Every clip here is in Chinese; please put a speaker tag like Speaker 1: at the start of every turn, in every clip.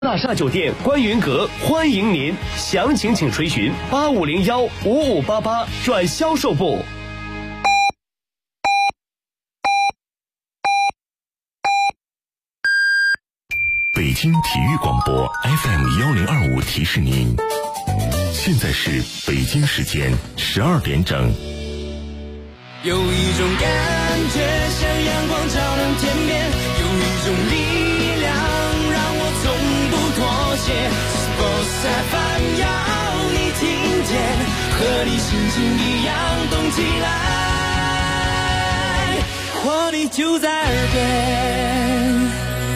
Speaker 1: 大厦酒店观云阁欢迎您，详情请垂询85015588转销售部。
Speaker 2: 北京体育广播 FM1025提示您，现在是北京时间12点整。
Speaker 3: 有一种感觉像阳光照亮天边，有一种力量让我从不妥协。Sports FM 要你听见，和你心情一样动起来，活力就在耳边。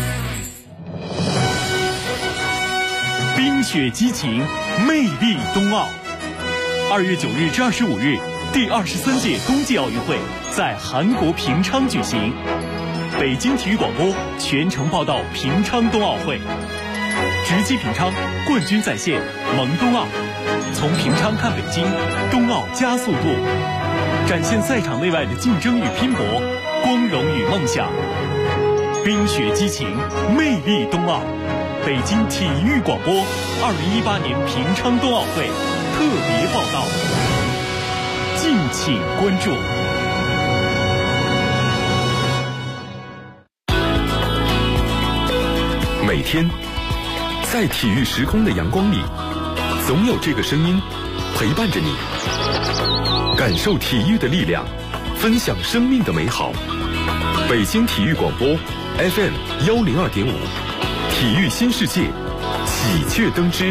Speaker 4: 冰雪激情，魅力冬奥。2月9日至25日，第23届冬季奥运会在韩国平昌举行。北京体育广播全程报道平昌冬奥会，直击平昌，冠军在线，萌冬奥。从平昌看北京，冬奥加速度，展现赛场内外的竞争与拼搏，光荣与梦想。冰雪激情，魅力冬奥。北京体育广播2018年平昌冬奥会特别报道，敬请关注。
Speaker 2: 每天在体育时空的阳光里，总有这个声音陪伴着你，感受体育的力量，分享生命的美好。北京体育广播 FM102.5，体育新世界，喜鹊登枝。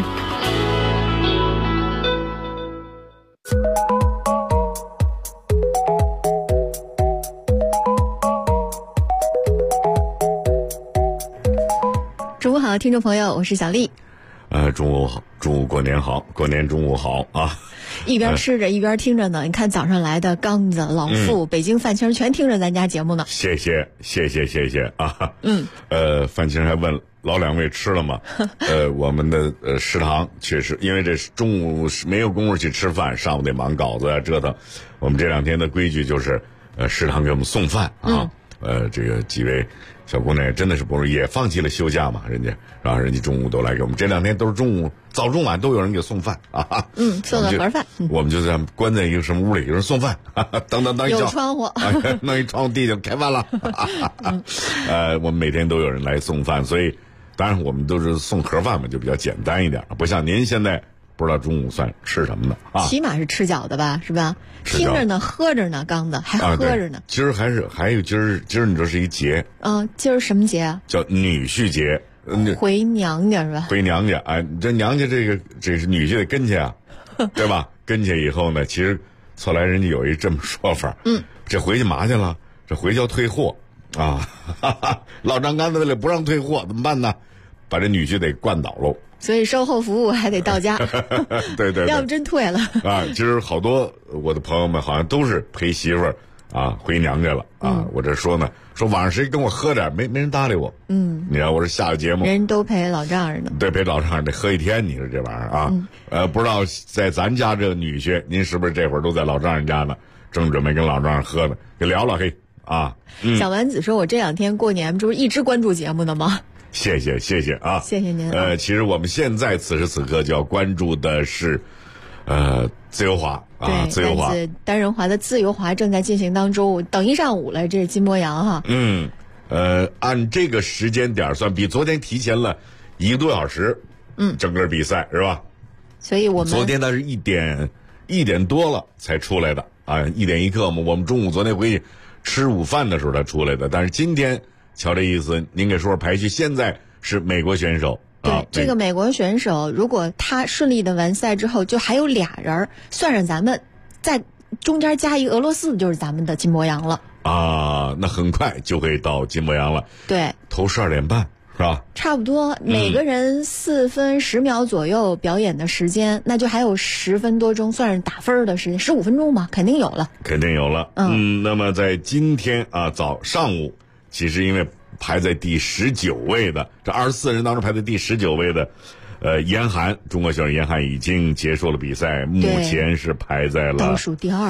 Speaker 5: 中午好，听众朋友，我是小丽。
Speaker 6: 中午好，中午过年好，过年中午好啊！
Speaker 5: 一边吃着一边听着呢。你看早上来的刚子、老傅、北京范青全听着咱家节目呢。
Speaker 6: 谢谢啊！范青还问老两位吃了吗？我们的食堂确实，因为这中午没有功夫去吃饭，上午得忙稿子啊折腾。我们这2天的规矩就是食堂给我们送饭啊。这个几位小姑娘真的是不容易，也放弃了休假嘛，人家中午都来给我们，这2天都是中午早中晚都有人给送饭啊。
Speaker 5: 送个盒饭。
Speaker 6: 我们就这样关在一个什么屋里，有人送饭，等一
Speaker 5: 有窗户，
Speaker 6: 弄一窗户地就开饭了。我们每天都有人来送饭，所以当然我们都是送盒饭嘛，就比较简单一点，不像您现在不知道中午算吃什么呢啊？
Speaker 5: 起码是吃饺子吧，是吧？听着呢，喝着呢，刚子还喝着呢。
Speaker 6: 今儿还有今儿你这是一节。
Speaker 5: 今儿什么节啊？
Speaker 6: 叫女婿节。
Speaker 5: 回娘家是吧？
Speaker 6: 回娘家，这娘家这是女婿得跟去啊，对吧？跟去以后呢，其实后来人家有一这么说法，这回去嘛去了？这回去要退货啊！老丈杆子为了不让退货，怎么办呢？把这女婿得灌倒喽。
Speaker 5: 所以售后服务还得到家。
Speaker 6: 对，
Speaker 5: 要不真退了
Speaker 6: 啊！其实好多我的朋友们好像都是陪媳妇儿啊回娘家了啊。我这说呢，说晚上谁跟我喝点，没人搭理我。你看我这下个节目，
Speaker 5: 人都陪老丈人呢。
Speaker 6: 对，陪老丈人得喝一天，你说这玩意儿啊？不知道在咱家这个女婿，您是不是这会儿都在老丈人家呢？正准备跟老丈人喝呢，给聊聊嘿啊。
Speaker 5: 小丸子说：“我这2天过年这不是一直关注节目的吗？”
Speaker 6: 谢谢啊！
Speaker 5: 谢谢您。
Speaker 6: 其实我们现在此时此刻就要关注的是，自由滑啊，自由滑
Speaker 5: 单人滑的自由滑正在进行当中，等一上午了，这是金博洋哈。
Speaker 6: 按这个时间点算，比昨天提前了1个多小时。整个比赛是吧？
Speaker 5: 所以我们
Speaker 6: 昨天它是1点多了才出来的啊，1点1刻嘛。我们中午昨天回去吃午饭的时候才出来的，但是今天。瞧这意思，您给说说排序。现在是美国选手
Speaker 5: 对，这个美国选手，如果他顺利的完赛之后，就还有俩人，算上咱们，在中间加一个俄罗斯，就是咱们的金博洋了
Speaker 6: 啊。那很快就会到金博洋了。
Speaker 5: 对，
Speaker 6: 头12点半是吧？
Speaker 5: 差不多，每个人4分10秒左右表演的时间，那就还有10分多钟，算是打分的时间，15分钟吧，肯定有了。
Speaker 6: 那么在今天啊，上午。其实因为排在第19位的这24人当中排在第19位的，严寒，中国选手严寒已经结束了比赛，目前是排在了
Speaker 5: 倒数第二。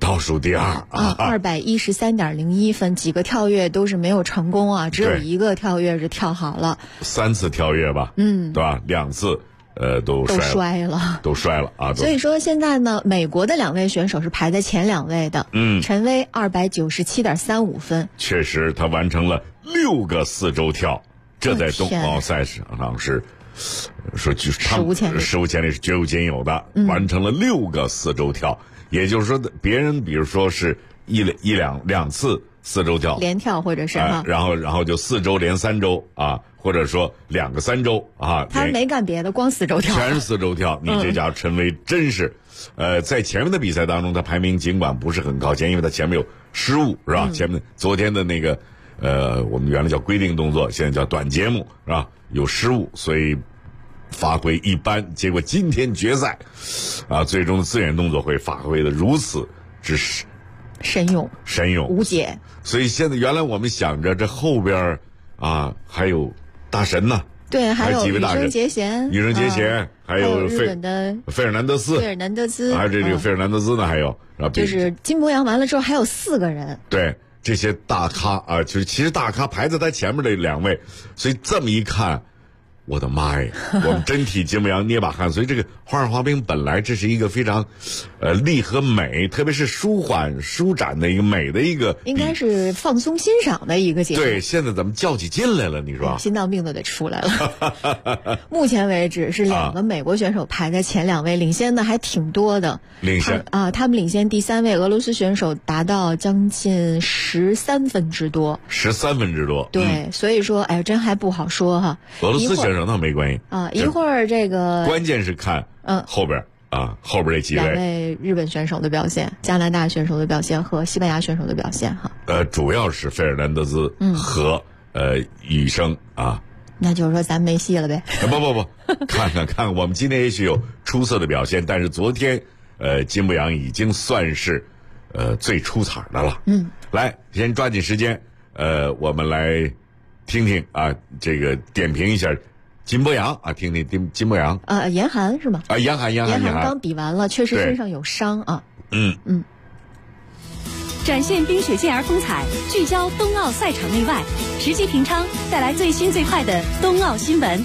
Speaker 6: 倒数第二啊
Speaker 5: ，213.01分，几个跳跃都是没有成功啊，只有一个跳跃是跳好了
Speaker 6: ，3次跳跃吧，对吧？2次都摔了啊！
Speaker 5: 所以说现在呢，美国的2位选手是排在前2位的。陈薇297.35分，
Speaker 6: 确实他完成了6个4周跳，这在冬奥赛上是说
Speaker 5: 史无前例，
Speaker 6: 是绝无仅有的，完成了6个4周跳。也就是说，别人比如说是两次4周跳
Speaker 5: 连跳，或者是
Speaker 6: 然后就4周连3周啊，或者说2个3周啊。
Speaker 5: 他没干别的，光4周跳，
Speaker 6: 全是4周跳。你这家陈薇真是，在前面的比赛当中，他排名尽管不是很靠前，因为他前面有失误，是吧？前面昨天的那个我们原来叫规定动作，现在叫短节目，是吧？有失误，所以发挥一般。结果今天决赛最终的自选动作会发挥的如此之
Speaker 5: 神勇无解。
Speaker 6: 所以现在原来我们想着这后边还有大神呢，
Speaker 5: 对，还有
Speaker 6: 几位大神，羽生结弦，还有
Speaker 5: 日本的
Speaker 6: 费尔南德斯，
Speaker 5: 还
Speaker 6: 有这个费尔南德斯呢，还有
Speaker 5: 就是金博洋完了之后还有4个人，
Speaker 6: 对，这些大咖就是其实大咖排在他前面的2位，所以这么一看，我的妈呀，我们真替金博洋捏把汗。所以这个花样滑冰本来这是一个非常力和美，特别是舒缓舒展的一个美的一个，
Speaker 5: 应该是放松欣赏的一个节目。
Speaker 6: 对，现在咱们较起劲来了，你说
Speaker 5: 心脏病都得出来了。目前为止是2个美国选手排在前2位，领先的还挺多的。他们领先第3位俄罗斯选手达到将近13分之多。
Speaker 6: 13分之多。
Speaker 5: 对，所以说真还不好说哈。
Speaker 6: 俄罗斯选手那没关系
Speaker 5: 一会儿这个
Speaker 6: 关键是看后边后边这几位
Speaker 5: 2位日本选手的表现，加拿大选手的表现和西班牙选手的表现哈。
Speaker 6: 主要是费尔南德斯和羽生
Speaker 5: 那就是说咱没戏了呗。
Speaker 6: 不，看我们今天也许有出色的表现，但是昨天金博洋已经算是最出彩的了。来，先抓紧时间我们来听听这个点评一下金博洋听听金博洋
Speaker 5: 严寒是吗？
Speaker 6: 严寒
Speaker 5: 刚比完了，确实身上有伤啊。
Speaker 7: 展现冰雪健儿风采，聚焦冬奥赛场内外，实际平昌带来最新最快的冬奥新闻。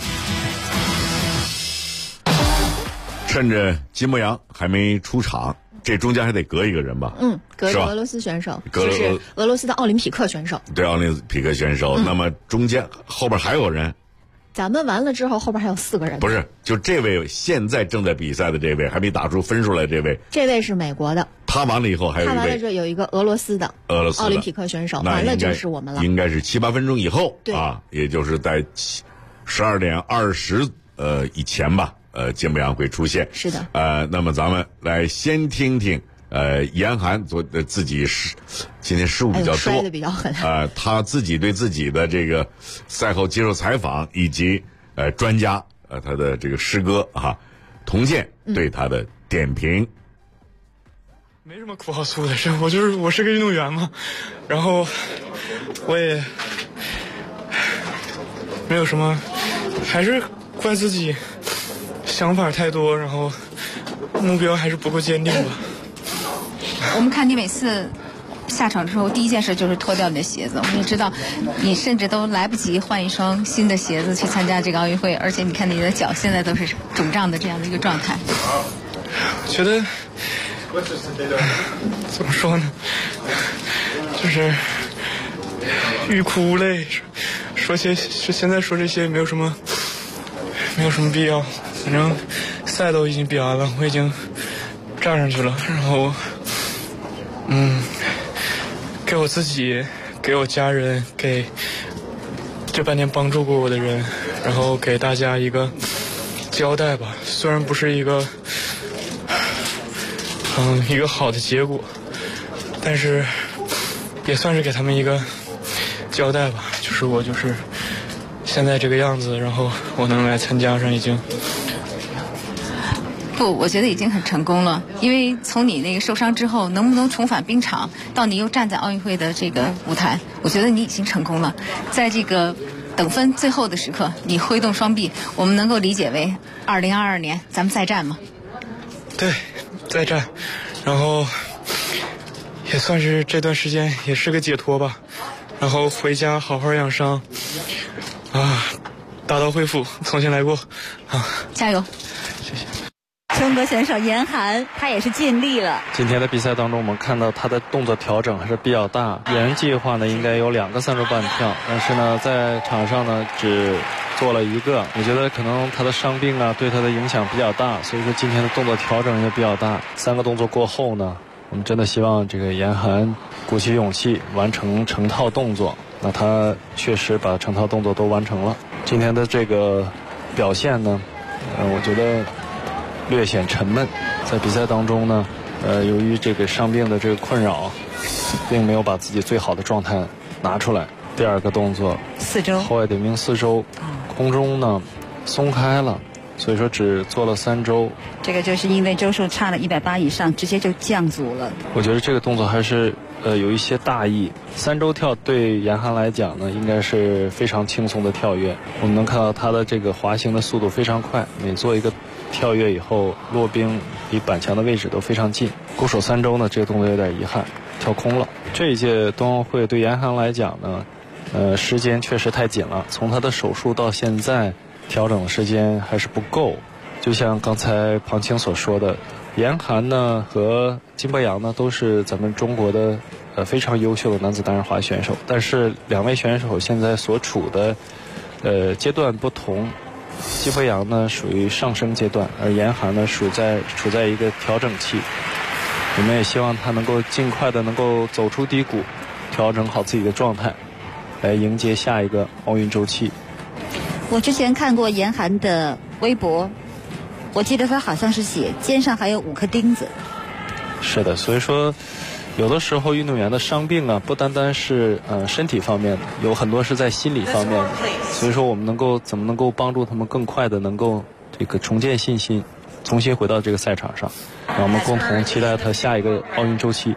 Speaker 6: 趁着金博洋还没出场，这中间还得隔一个人吧？
Speaker 5: 隔着俄罗斯选手，就是俄罗斯的奥林匹克选手。
Speaker 6: 对，奥林匹克选手。那么中间后边还有人？
Speaker 5: 咱们完了之后，后边还有4个人。
Speaker 6: 不是，就这位现在正在比赛的这位，还没打出分数来这位。
Speaker 5: 这位是美国的。他
Speaker 6: 完了以后还有一位。
Speaker 5: 他完了之后有一个俄罗斯的奥林匹克选手，完了就是我们了。
Speaker 6: 应该是7、8分钟以后也就是在12点20以前吧。金博洋会出现。
Speaker 5: 是的。
Speaker 6: 那么咱们来先听听严寒自己今天失误比较多，
Speaker 5: 摔得比较狠。
Speaker 6: 他自己对自己的这个赛后接受采访，以及专家他的这个师哥童健对他的点评。
Speaker 8: 没什么苦好诉的事，我是个运动员嘛，然后我也没有什么，还是怪自己想法太多，然后目标还是不够坚定吧。
Speaker 9: 我们看你每次下场之后，第一件事就是脱掉你的鞋子。我们也知道，你甚至都来不及换一双新的鞋子去参加这个奥运会，而且你看你的脚现在都是肿胀的这样的一个状态。
Speaker 8: 我觉得怎么说呢，就是欲哭无泪，现在说这些没有什么必要。反正赛都已经比完了，我已经站上去了，然后给我自己，给我家人，给这半年帮助过我的人，然后给大家一个交代吧。虽然不是一个好的结果，但是也算是给他们一个交代吧。就是我现在这个样子，然后我能来参加上已经。
Speaker 9: 不，我觉得已经很成功了，因为从你那个受伤之后，能不能重返冰场，到你又站在奥运会的这个舞台，我觉得你已经成功了。在这个等分最后的时刻，你挥动双臂，我们能够理解为2022年咱们再战吗？
Speaker 8: 对，再战。然后也算是这段时间也是个解脱吧。然后回家好好养伤，打道恢复，重新来过，
Speaker 9: 加油！
Speaker 8: 谢谢。
Speaker 10: 中国选手严寒，他也是尽力了。
Speaker 11: 今天的比赛当中，我们看到他的动作调整还是比较大。原计划呢应该有2个3周半跳，但是呢在场上呢只做了1个。我觉得可能他的伤病对他的影响比较大，所以说今天的动作调整也比较大。3个动作过后呢，我们真的希望这个严寒鼓起勇气完成成套动作。那他确实把成套动作都完成了。今天的这个表现呢，我觉得略显沉闷。在比赛当中呢，由于这个伤病的这个困扰，并没有把自己最好的状态拿出来。第2个动作
Speaker 10: 4周，
Speaker 11: 后外点名4周，空中呢松开了，所以说只做了3周。
Speaker 10: 这个就是因为周数差了180以上，直接就降组了。
Speaker 11: 我觉得这个动作还是有一些大意。3周跳对严寒来讲呢，应该是非常轻松的跳跃。我们能看到他的这个滑行的速度非常快，每做一个跳跃以后，落冰离板墙的位置都非常近。固守3周呢，这个动作有点遗憾，跳空了。这一届冬奥会对严寒来讲呢，时间确实太紧了。从他的手术到现在，调整的时间还是不够。就像刚才庞青所说的，严寒呢和金博洋呢都是咱们中国的非常优秀的男子单人滑选手，但是2位选手现在所处的阶段不同。金博洋呢属于上升阶段，而严寒呢处在一个调整期。我们也希望他能够尽快的能够走出低谷，调整好自己的状态，来迎接下一个奥运周期。
Speaker 10: 我之前看过严寒的微博，我记得他好像是写肩上还有5颗钉子。
Speaker 11: 是的，所以说有的时候运动员的伤病不单单是身体方面的，有很多是在心理方面的。所以说我们怎么能够帮助他们更快的能够这个重建信心，重新回到这个赛场上，让我们共同期待他下一个奥运周期。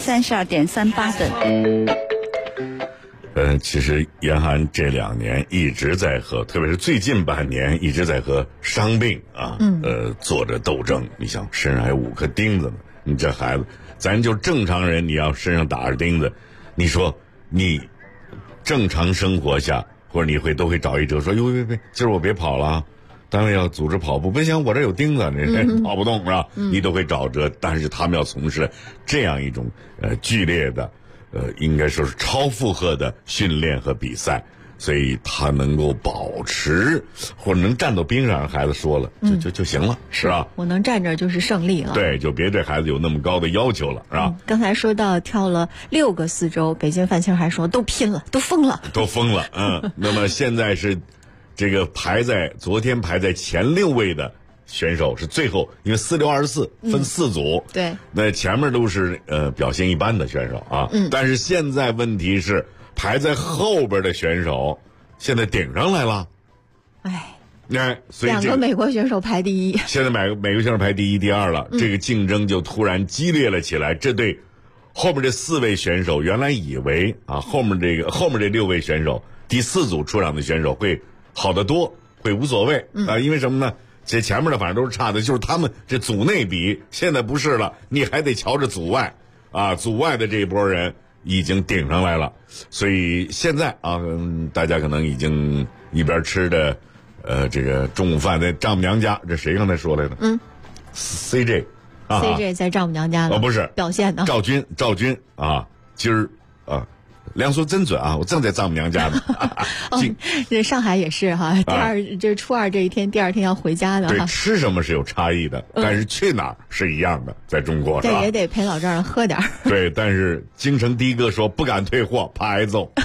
Speaker 10: 132.38分。
Speaker 6: 其实严寒这2年一直在特别是最近半年一直在和伤病做着斗争。你想身上还有5颗钉子呢，你这孩子，咱就正常人，你要身上打着钉子，你说你正常生活下，或者你都会找一辙，说哟别，今儿我别跑了，单位要组织跑步，不行，我这有钉子，你跑不动是吧？你都会找辙。但是他们要从事这样一种剧烈的应该说是超负荷的训练和比赛，所以他能够保持或者能站到冰上，孩子说了就行了，是吧？
Speaker 5: 我能站这就是胜利了。
Speaker 6: 对，就别对孩子有那么高的要求了，是吧？
Speaker 5: 刚才说到跳了6个4周，北京范青还说都拼了，都疯了。
Speaker 6: 那么现在是这个昨天排在前6位的选手是最后，因为4624分4组，
Speaker 5: 对，
Speaker 6: 那前面都是表现一般的选手啊，但是现在问题是排在后边的选手现在顶上来了，所以
Speaker 5: 2个美国选手排第1，
Speaker 6: 现在美国选手排第1、第2了，这个竞争就突然激烈了起来。这对后面这4位选手原来以为后面这6位选手第4组出场的选手会好得多，会无所谓因为什么呢？这前面的反正都是差的，就是他们这组内比，现在不是了，你还得瞧着组外组外的这一波人已经顶上来了。所以现在大家可能已经一边吃的这个中午饭在丈母娘家，这谁刚才说来的？CJ
Speaker 5: 在丈母娘家的
Speaker 6: 不是
Speaker 5: 表现的赵军
Speaker 6: 今儿梁叔真准我正在丈母娘家呢。
Speaker 5: 这上海也是这初2这一天，第2天要回家的。
Speaker 6: 对，吃什么是有差异的，但是去哪儿是一样的，在中国是吧？
Speaker 5: 这也得陪老丈人喝点。
Speaker 6: 对，但是京城的哥说不敢退货，怕挨揍。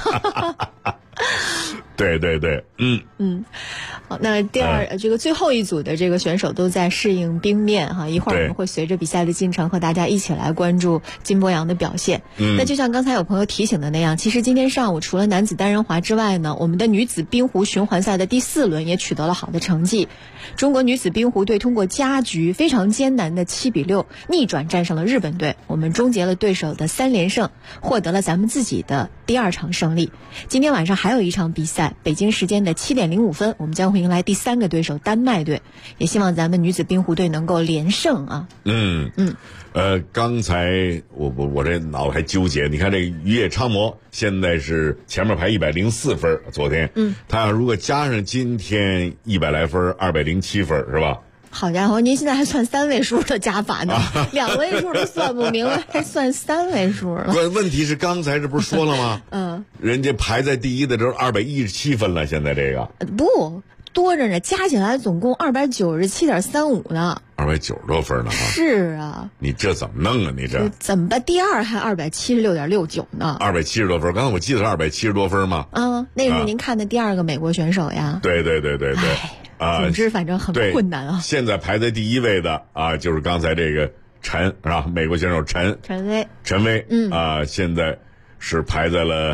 Speaker 6: 对，
Speaker 5: 好，那这个最后一组的这个选手都在适应冰面一会儿我们会随着比赛的进程和大家一起来关注金博洋的表现。那就像刚才有朋友提醒的那样，其实今天上午除了男子单人滑之外呢，我们的女子冰壶循环赛的第4轮也取得了好的成绩。中国女子冰壶队通过加局非常艰难的7-6逆转战胜了日本队，我们终结了对手的3连胜，获得了咱们自己的第2场胜利。今天晚上还有一场比赛，北京时间的7点05分，我们将会迎来第3个对手丹麦队，也希望咱们女子冰壶队能够连胜啊。
Speaker 6: 刚才我这脑子还纠结，你看这个渔业昌磨现在是前面排104分，昨天，他要如果加上今天100来分，207分是吧？
Speaker 5: 好家伙，您现在还算3位数的加法呢，2位数都算不明白，还算3位数了。
Speaker 6: 问题是刚才这不是说了吗？人家排在第1的时候217分了，现在这个
Speaker 5: 不多着呢，加起来总共297.35呢。
Speaker 6: 290多分呢。
Speaker 5: 是啊，
Speaker 6: 你这怎么弄啊？你这
Speaker 5: 怎么吧？第2还276.69呢
Speaker 6: ？270多分，刚才我记得是270多分吗？
Speaker 5: 那是您看的第2个美国选手呀。
Speaker 6: 对。
Speaker 5: 总之反正很困难啊。
Speaker 6: 现在排在第1位的就是刚才这个陈是吧？美国选手陈薇，现在是排在了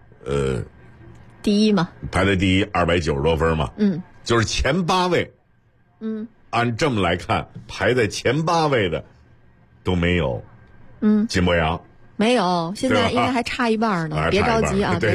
Speaker 5: 第1嘛，
Speaker 6: 排在第1，290多分嘛，就是前8位，按这么来看，排在前8位的都没有，金博洋。
Speaker 5: 没有，现在应该还差一半呢，别着急啊，
Speaker 6: 对。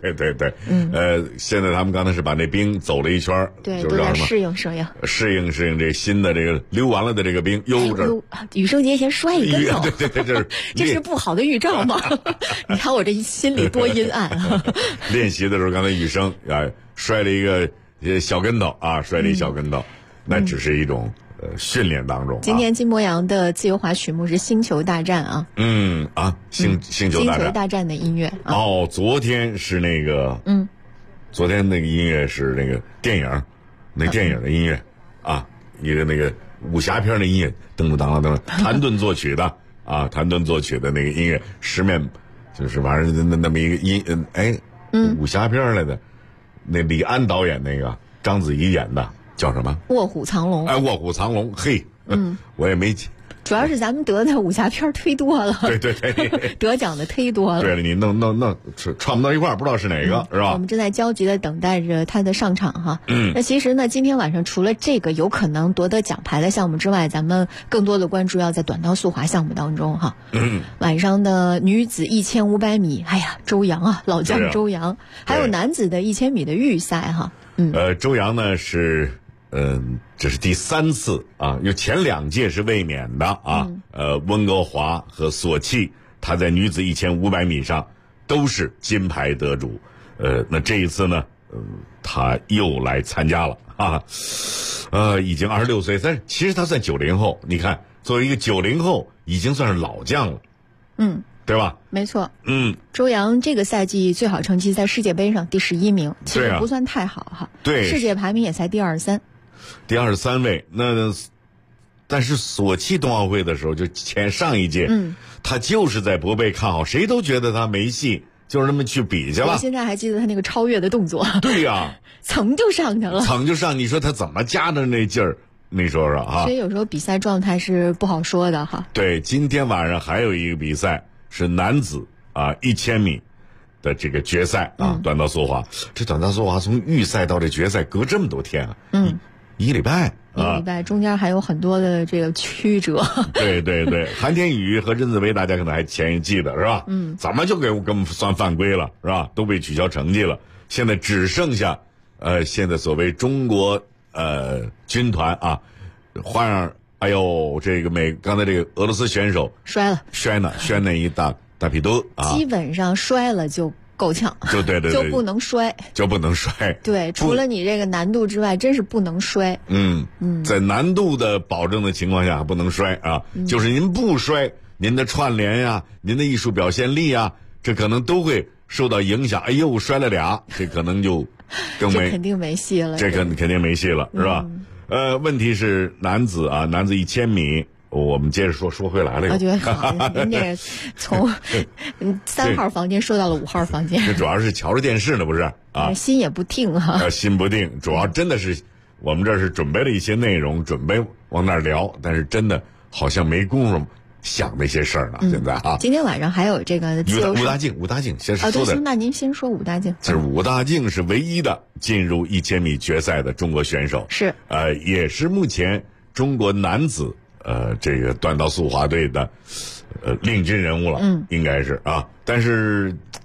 Speaker 6: 现在他们刚才是把那冰走了一圈，
Speaker 5: 对，
Speaker 6: 就是
Speaker 5: 都在适应
Speaker 6: 这新的这个溜完了的这个冰，
Speaker 5: 羽生结弦摔一跟头，
Speaker 6: 对，
Speaker 5: 这是不好的预兆吗？你看我这心里多阴暗啊！
Speaker 6: 练习的时候，刚才羽生摔了一个小跟头摔了一小跟头，那只是一种。训练当中，
Speaker 5: 今天金博洋的自由滑曲目是《星球大战》啊。
Speaker 6: 星球大战
Speaker 5: 的音乐。
Speaker 6: 昨天是那个，昨天那个音乐是那个电影，电影的音乐一个那个武侠片的音乐，噔噔噔，谭盾作曲的谭盾作曲的那个音乐，十面就是反正那么一个武侠片来的，那李安导演那个，章子怡演的。叫什么？
Speaker 5: 卧虎藏龙。
Speaker 6: 卧虎藏龙，嘿，我也没。
Speaker 5: 主要是咱们得的武侠片忒多了。
Speaker 6: 对，
Speaker 5: 得奖的忒多了。
Speaker 6: 对了，你弄串不到一块儿，不知道是哪个，是吧？
Speaker 5: 我们正在焦急的等待着他的上场哈。那其实呢，今天晚上除了这个有可能夺得奖牌的项目之外，咱们更多的关注要在短道速滑项目当中哈。晚上的女子1500米，周洋老将周洋，还有男子的1000米的预赛哈。
Speaker 6: 周洋呢是。这是第3次因为前2届是卫冕的温哥华和索契，他在女子1500米上都是金牌得主。那这一次呢，他又来参加了已经26岁，但是其实他算90后，你看作为一个90后，已经算是老将了，对吧？
Speaker 5: 没错，周洋这个赛季最好成绩在世界杯上第11名，其实不算太好哈。
Speaker 6: 对，
Speaker 5: 世界排名也才第23。
Speaker 6: 第23位，但是索契冬奥会的时候，就上一届，他就是在博贝看好，谁都觉得他没戏，就是那么去比去了。
Speaker 5: 我现在还记得他那个超越的动作。
Speaker 6: 对呀，
Speaker 5: 蹭就上去了。
Speaker 6: 蹭就上，你说他怎么加的那劲儿？你说说
Speaker 5: 所以有时候比赛状态是不好说的哈。
Speaker 6: 对，今天晚上还有一个比赛是男子1000米的这个决赛短道速滑。这短道速滑从预赛到这决赛隔这么多天一个礼拜，
Speaker 5: 中间还有很多的这个曲折。
Speaker 6: 对，韩天宇和任子威大家可能还记得是吧？怎么就给我们算犯规了是吧？都被取消成绩了。现在只剩下现在所谓中国军团花样，这个刚才这个俄罗斯选手摔那一大屁墩
Speaker 5: 基本上摔了就够呛，
Speaker 6: 对，
Speaker 5: 就不能摔，对，除了你这个难度之外，真是不能摔。
Speaker 6: 在难度的保证的情况下不能摔就是您不摔，您的串联呀，您的艺术表现力呀，这可能都会受到影响。摔了俩，这可能就更
Speaker 5: 这肯定没戏了，
Speaker 6: 这肯定没戏了，是吧？问题是男子1000米。我们接着说回来了。
Speaker 5: 我觉得好，您这从3号房间说到了5号房间。
Speaker 6: 这主要是瞧着电视呢，不是
Speaker 5: 心也不定哈。
Speaker 6: 心不定，主要真的是我们这是准备了一些内容，准备往那儿聊，但是真的好像没工夫想那些事儿呢。现在
Speaker 5: 今天晚上还有这个自由
Speaker 6: 武大靖先说的。
Speaker 5: 那您先说武大靖。
Speaker 6: 这是武大靖是唯一的进入1000米决赛的中国选手，
Speaker 5: 是
Speaker 6: 也是目前中国男子。这个短道速滑队的领军人物了，应该是但是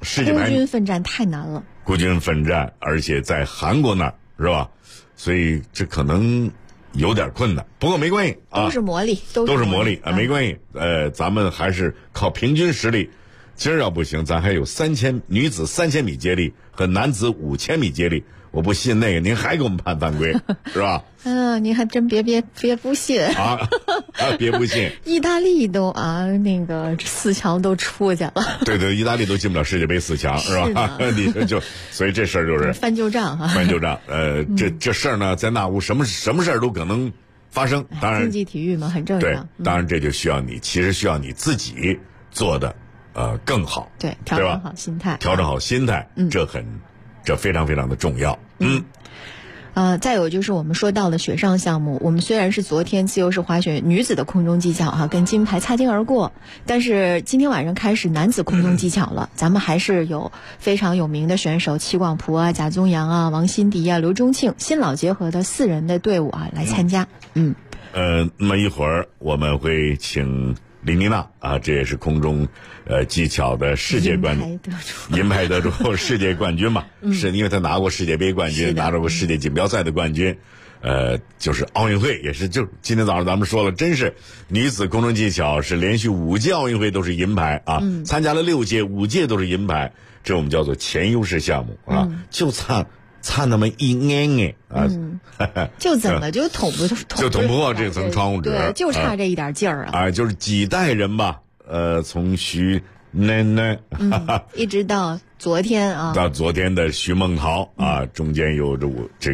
Speaker 6: 世界排名
Speaker 5: 孤军奋战太难了，
Speaker 6: 孤军奋战，而且在韩国那儿是吧？所以这可能有点困难，不过没关系啊，
Speaker 5: 都是魔力，
Speaker 6: 都是魔力啊，没关系。咱们还是靠平均实力。今儿要不行，咱还有女子3000米接力和男子5000米接力。我不信那个，您还给我们判犯规是吧？
Speaker 5: 您还真别不信
Speaker 6: 啊！别不信。
Speaker 5: 意大利都那个4强都出去了。
Speaker 6: 对，意大利都进不了世界杯4强是吧？你说所以这事儿就是
Speaker 5: 翻旧账哈。
Speaker 6: 翻旧账。这事儿呢，在那屋什么事儿都可能发生。当然，
Speaker 5: 竞技体育嘛，很正常。
Speaker 6: 对，当然这就需要你，其实需要你自己做的更好。
Speaker 5: 对，调整好心态。
Speaker 6: 调整好心态，这非常非常的重要。
Speaker 5: 再有就是我们说到了雪上项目，我们虽然是昨天自由式滑雪女子的空中技巧跟金牌擦肩而过，但是今天晚上开始男子空中技巧了，咱们还是有非常有名的选手齐广璞贾宗洋王欣迪刘钟庆新老结合的4人的队伍来参加。
Speaker 6: 那么一会儿我们会请李妮娜这也是空中技巧的世界银牌得主世界冠军嘛，是因为他拿过世界杯冠军，拿到过世界锦标赛的冠军，就是奥运会也是，就今天早上咱们说了，真是女子空中技巧是连续5届奥运会都是银牌参加了6届5届都是银牌，这我们叫做前优势项目就差那么一点
Speaker 5: 就怎么就捅不
Speaker 6: 破这层窗户纸，
Speaker 5: 对，就差这一点劲儿
Speaker 6: 就是几代人吧，从徐奶奶
Speaker 5: 一直到昨天
Speaker 6: 到昨天的徐梦桃中间有这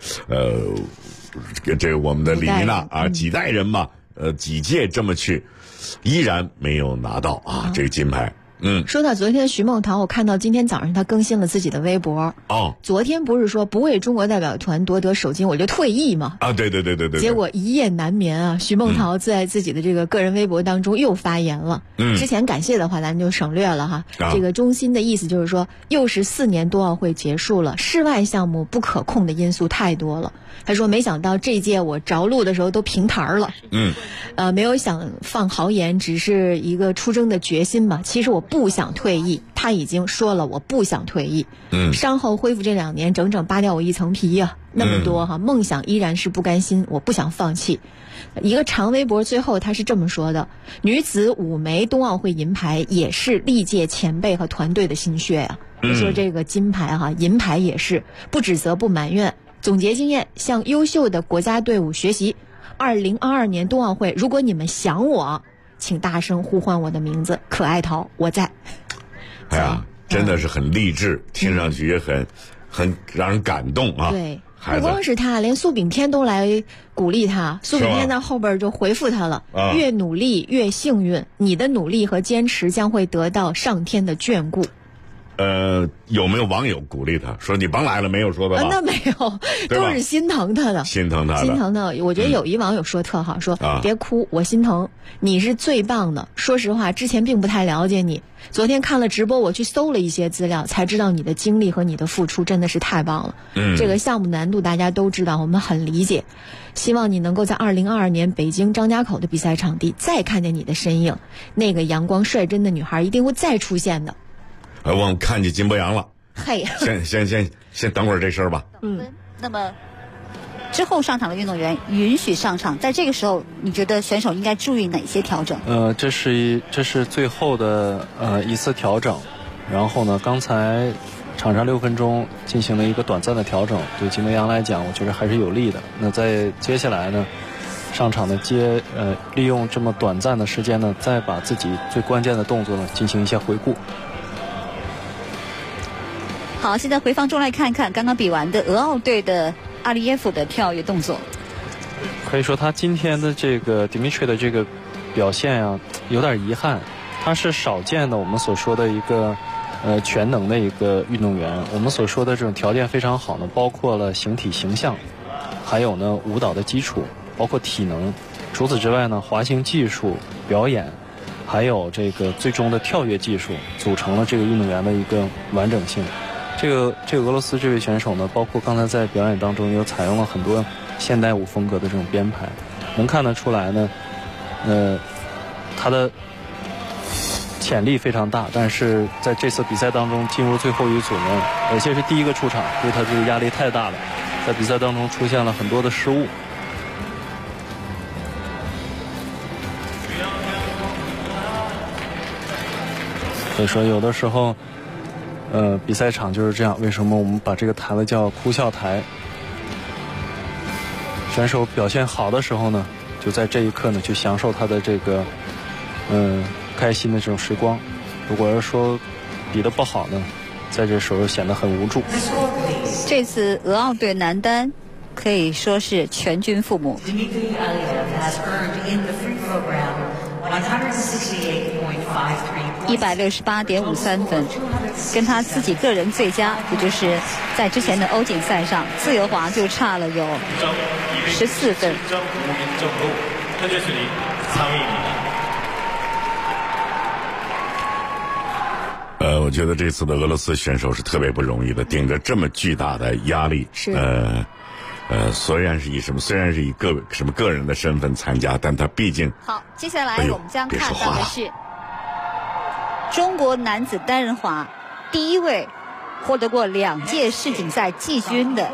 Speaker 6: 个我们的李妮娜几代人吧，几届这么去，依然没有拿到这个金牌。
Speaker 5: 说到昨天的徐梦桃，我看到今天早上他更新了自己的微博。昨天不是说不为中国代表团夺得首金我就退役吗？
Speaker 6: 对。
Speaker 5: 结果一夜难眠徐梦桃在自己的这个个人微博当中又发言了。之前感谢的话咱就省略了哈。这个中心的意思就是说，又是4年冬奥会结束了，室外项目不可控的因素太多了。他说没想到这届我着陆的时候都平台了。没有想放豪言，只是一个出征的决心吧。其实我不想退役，他已经说了我不想退役。伤后恢复这2年，整整扒掉我一层皮那么多梦想依然是不甘心，我不想放弃。一个长微博最后他是这么说的：女子5枚冬奥会银牌也是历届前辈和团队的心血说这个金牌银牌也是，不指责不埋怨，总结经验，向优秀的国家队伍学习。2022年冬奥会，如果你们想我，请大声呼唤我的名字，可爱桃，我在。
Speaker 6: 真的是很励志，听上去也很让人感动
Speaker 5: 对，不光是他，连苏炳添都来鼓励他。苏炳添在后边就回复他了：越努力越幸运，你的努力和坚持将会得到上天的眷顾。
Speaker 6: 有没有网友鼓励他说你甭来了？没有说的吧？
Speaker 5: 那没有，都是心疼他的。
Speaker 6: 心疼他。
Speaker 5: 我觉得有一网友说特好，说别哭，我心疼，你是最棒的。说实话，之前并不太了解你，昨天看了直播，我去搜了一些资料，才知道你的经历和你的付出真的是太棒了。这个项目难度大家都知道，我们很理解。希望你能够在2022年北京张家口的比赛场地再看见你的身影，那个阳光率真的女孩一定会再出现的。
Speaker 6: 我看见金博洋了。
Speaker 5: 嘿，
Speaker 6: 先等会儿这事儿吧。
Speaker 10: 那么之后上场的运动员允许上场，在这个时候，你觉得选手应该注意哪些调整？
Speaker 11: 这是最后的一次调整。然后呢，刚才场上6分钟进行了一个短暂的调整，对金博洋来讲，我觉得还是有利的。那在接下来呢，上场的利用这么短暂的时间呢，再把自己最关键的动作呢进行一些回顾。
Speaker 10: 好，现在回放中来看看刚刚比完的俄奥队的阿利耶夫的跳跃动作。
Speaker 11: 可以说他今天的这个 Dimitri 的这个表现有点遗憾，他是少见的我们所说的一个全能的一个运动员。我们所说的这种条件非常好呢，包括了形体形象，还有呢舞蹈的基础，包括体能。除此之外呢，滑行技术、表演，还有这个最终的跳跃技术，组成了这个运动员的一个完整性。这个俄罗斯这位选手呢，包括刚才在表演当中也采用了很多现代舞风格的这种编排，能看得出来呢，他的潜力非常大，但是在这次比赛当中进入最后一组呢，而且是第一个出场，对他这个压力太大了，在比赛当中出现了很多的失误。所以说有的时候比赛场就是这样，为什么我们把这个台子叫哭笑台？选手表现好的时候呢，就在这一刻呢去享受他的这个开心的这种时光。如果是说比得不好呢，在这时候显得很无助。
Speaker 10: 这次俄奥队男单可以说是全军覆没。168.53分，跟他自己个人最佳，也就是在之前的欧锦赛上自由滑就差了有14分。
Speaker 6: 我觉得这次的俄罗斯选手是特别不容易的，顶着这么巨大的压力，
Speaker 5: 是
Speaker 6: 虽然是以个人的身份参加，但他毕竟
Speaker 10: 好。接下来我们将看到的是中国男子单人滑第一位获得过2届世锦赛季军的，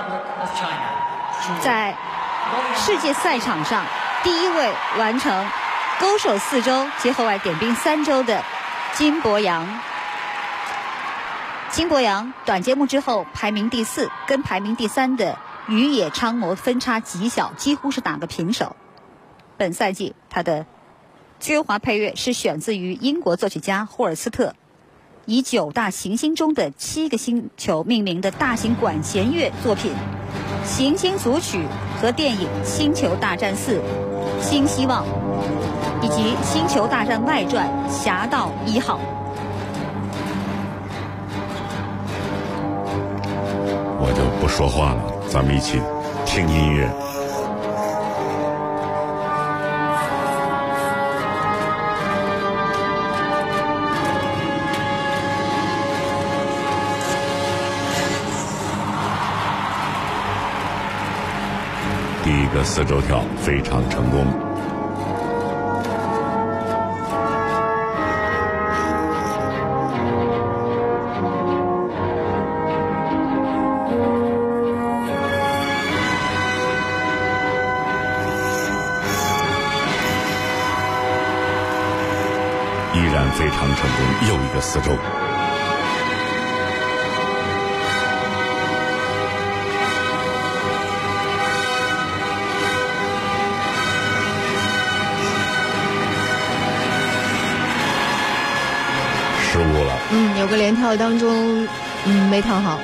Speaker 10: 在世界赛场上第一位完成勾手4周接后外点冰3周的金博洋。金博洋短节目之后排名第4，跟排名第3的于野昌磨分差极小，几乎是打个平手。本赛季他的自由滑配乐是选自于英国作曲家霍尔斯特以9大行星中的7个星球命名的大型管弦乐作品《行星组曲》和电影《星球大战4：新希望》以及《星球大战外传：侠盗1号》。
Speaker 6: 我就不说话了，咱们一起听音乐。第一个4周跳非常成功。依然非常成功，又一个4周。失误了。
Speaker 5: 有个连跳当中，没跳好。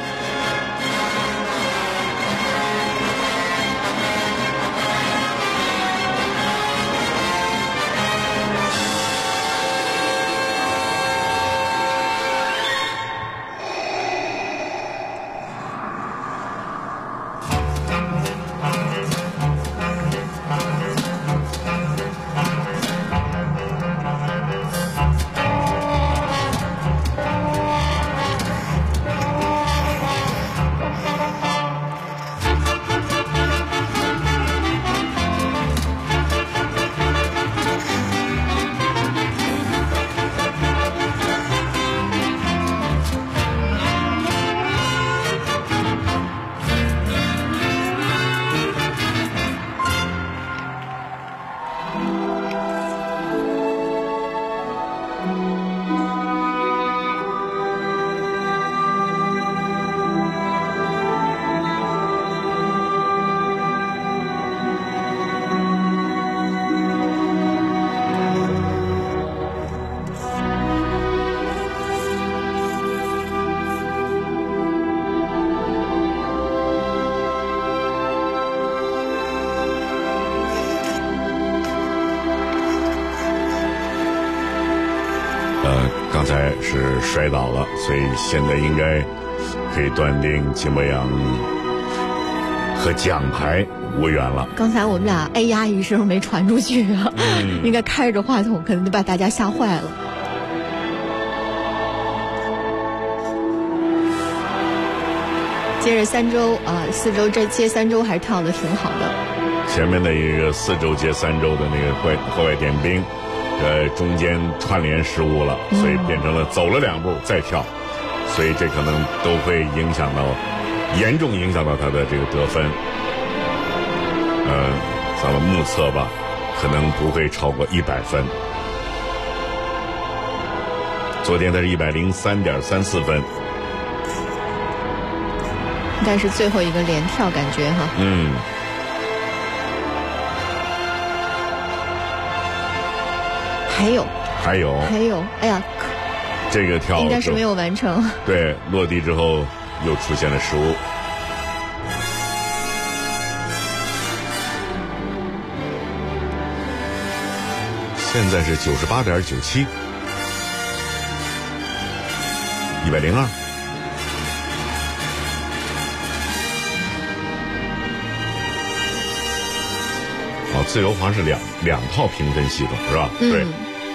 Speaker 5: 刚才是摔倒了，所以现在应该可以断定金博洋和奖牌无缘了。刚才我们俩哎呀一声没传出去啊，应该开着话筒，可能就把大家吓坏了。接着3周4周这接3周还跳得挺好的。
Speaker 6: 前面的一个4周接3周的那个后外点冰， 中间串联失误了，所以变成了走了2步再跳，所以这可能都会严重影响到他的这个得分。咱们目测吧，可能不会超过100分。昨天他是103.34分，
Speaker 5: 应该是最后一个连跳感觉哈。还有，哎呀，
Speaker 6: 这个跳
Speaker 5: 应该是没有完成。
Speaker 6: 对，落地之后又出现了失误。现在是98.97，102。自由滑是两套评分系统是吧？对。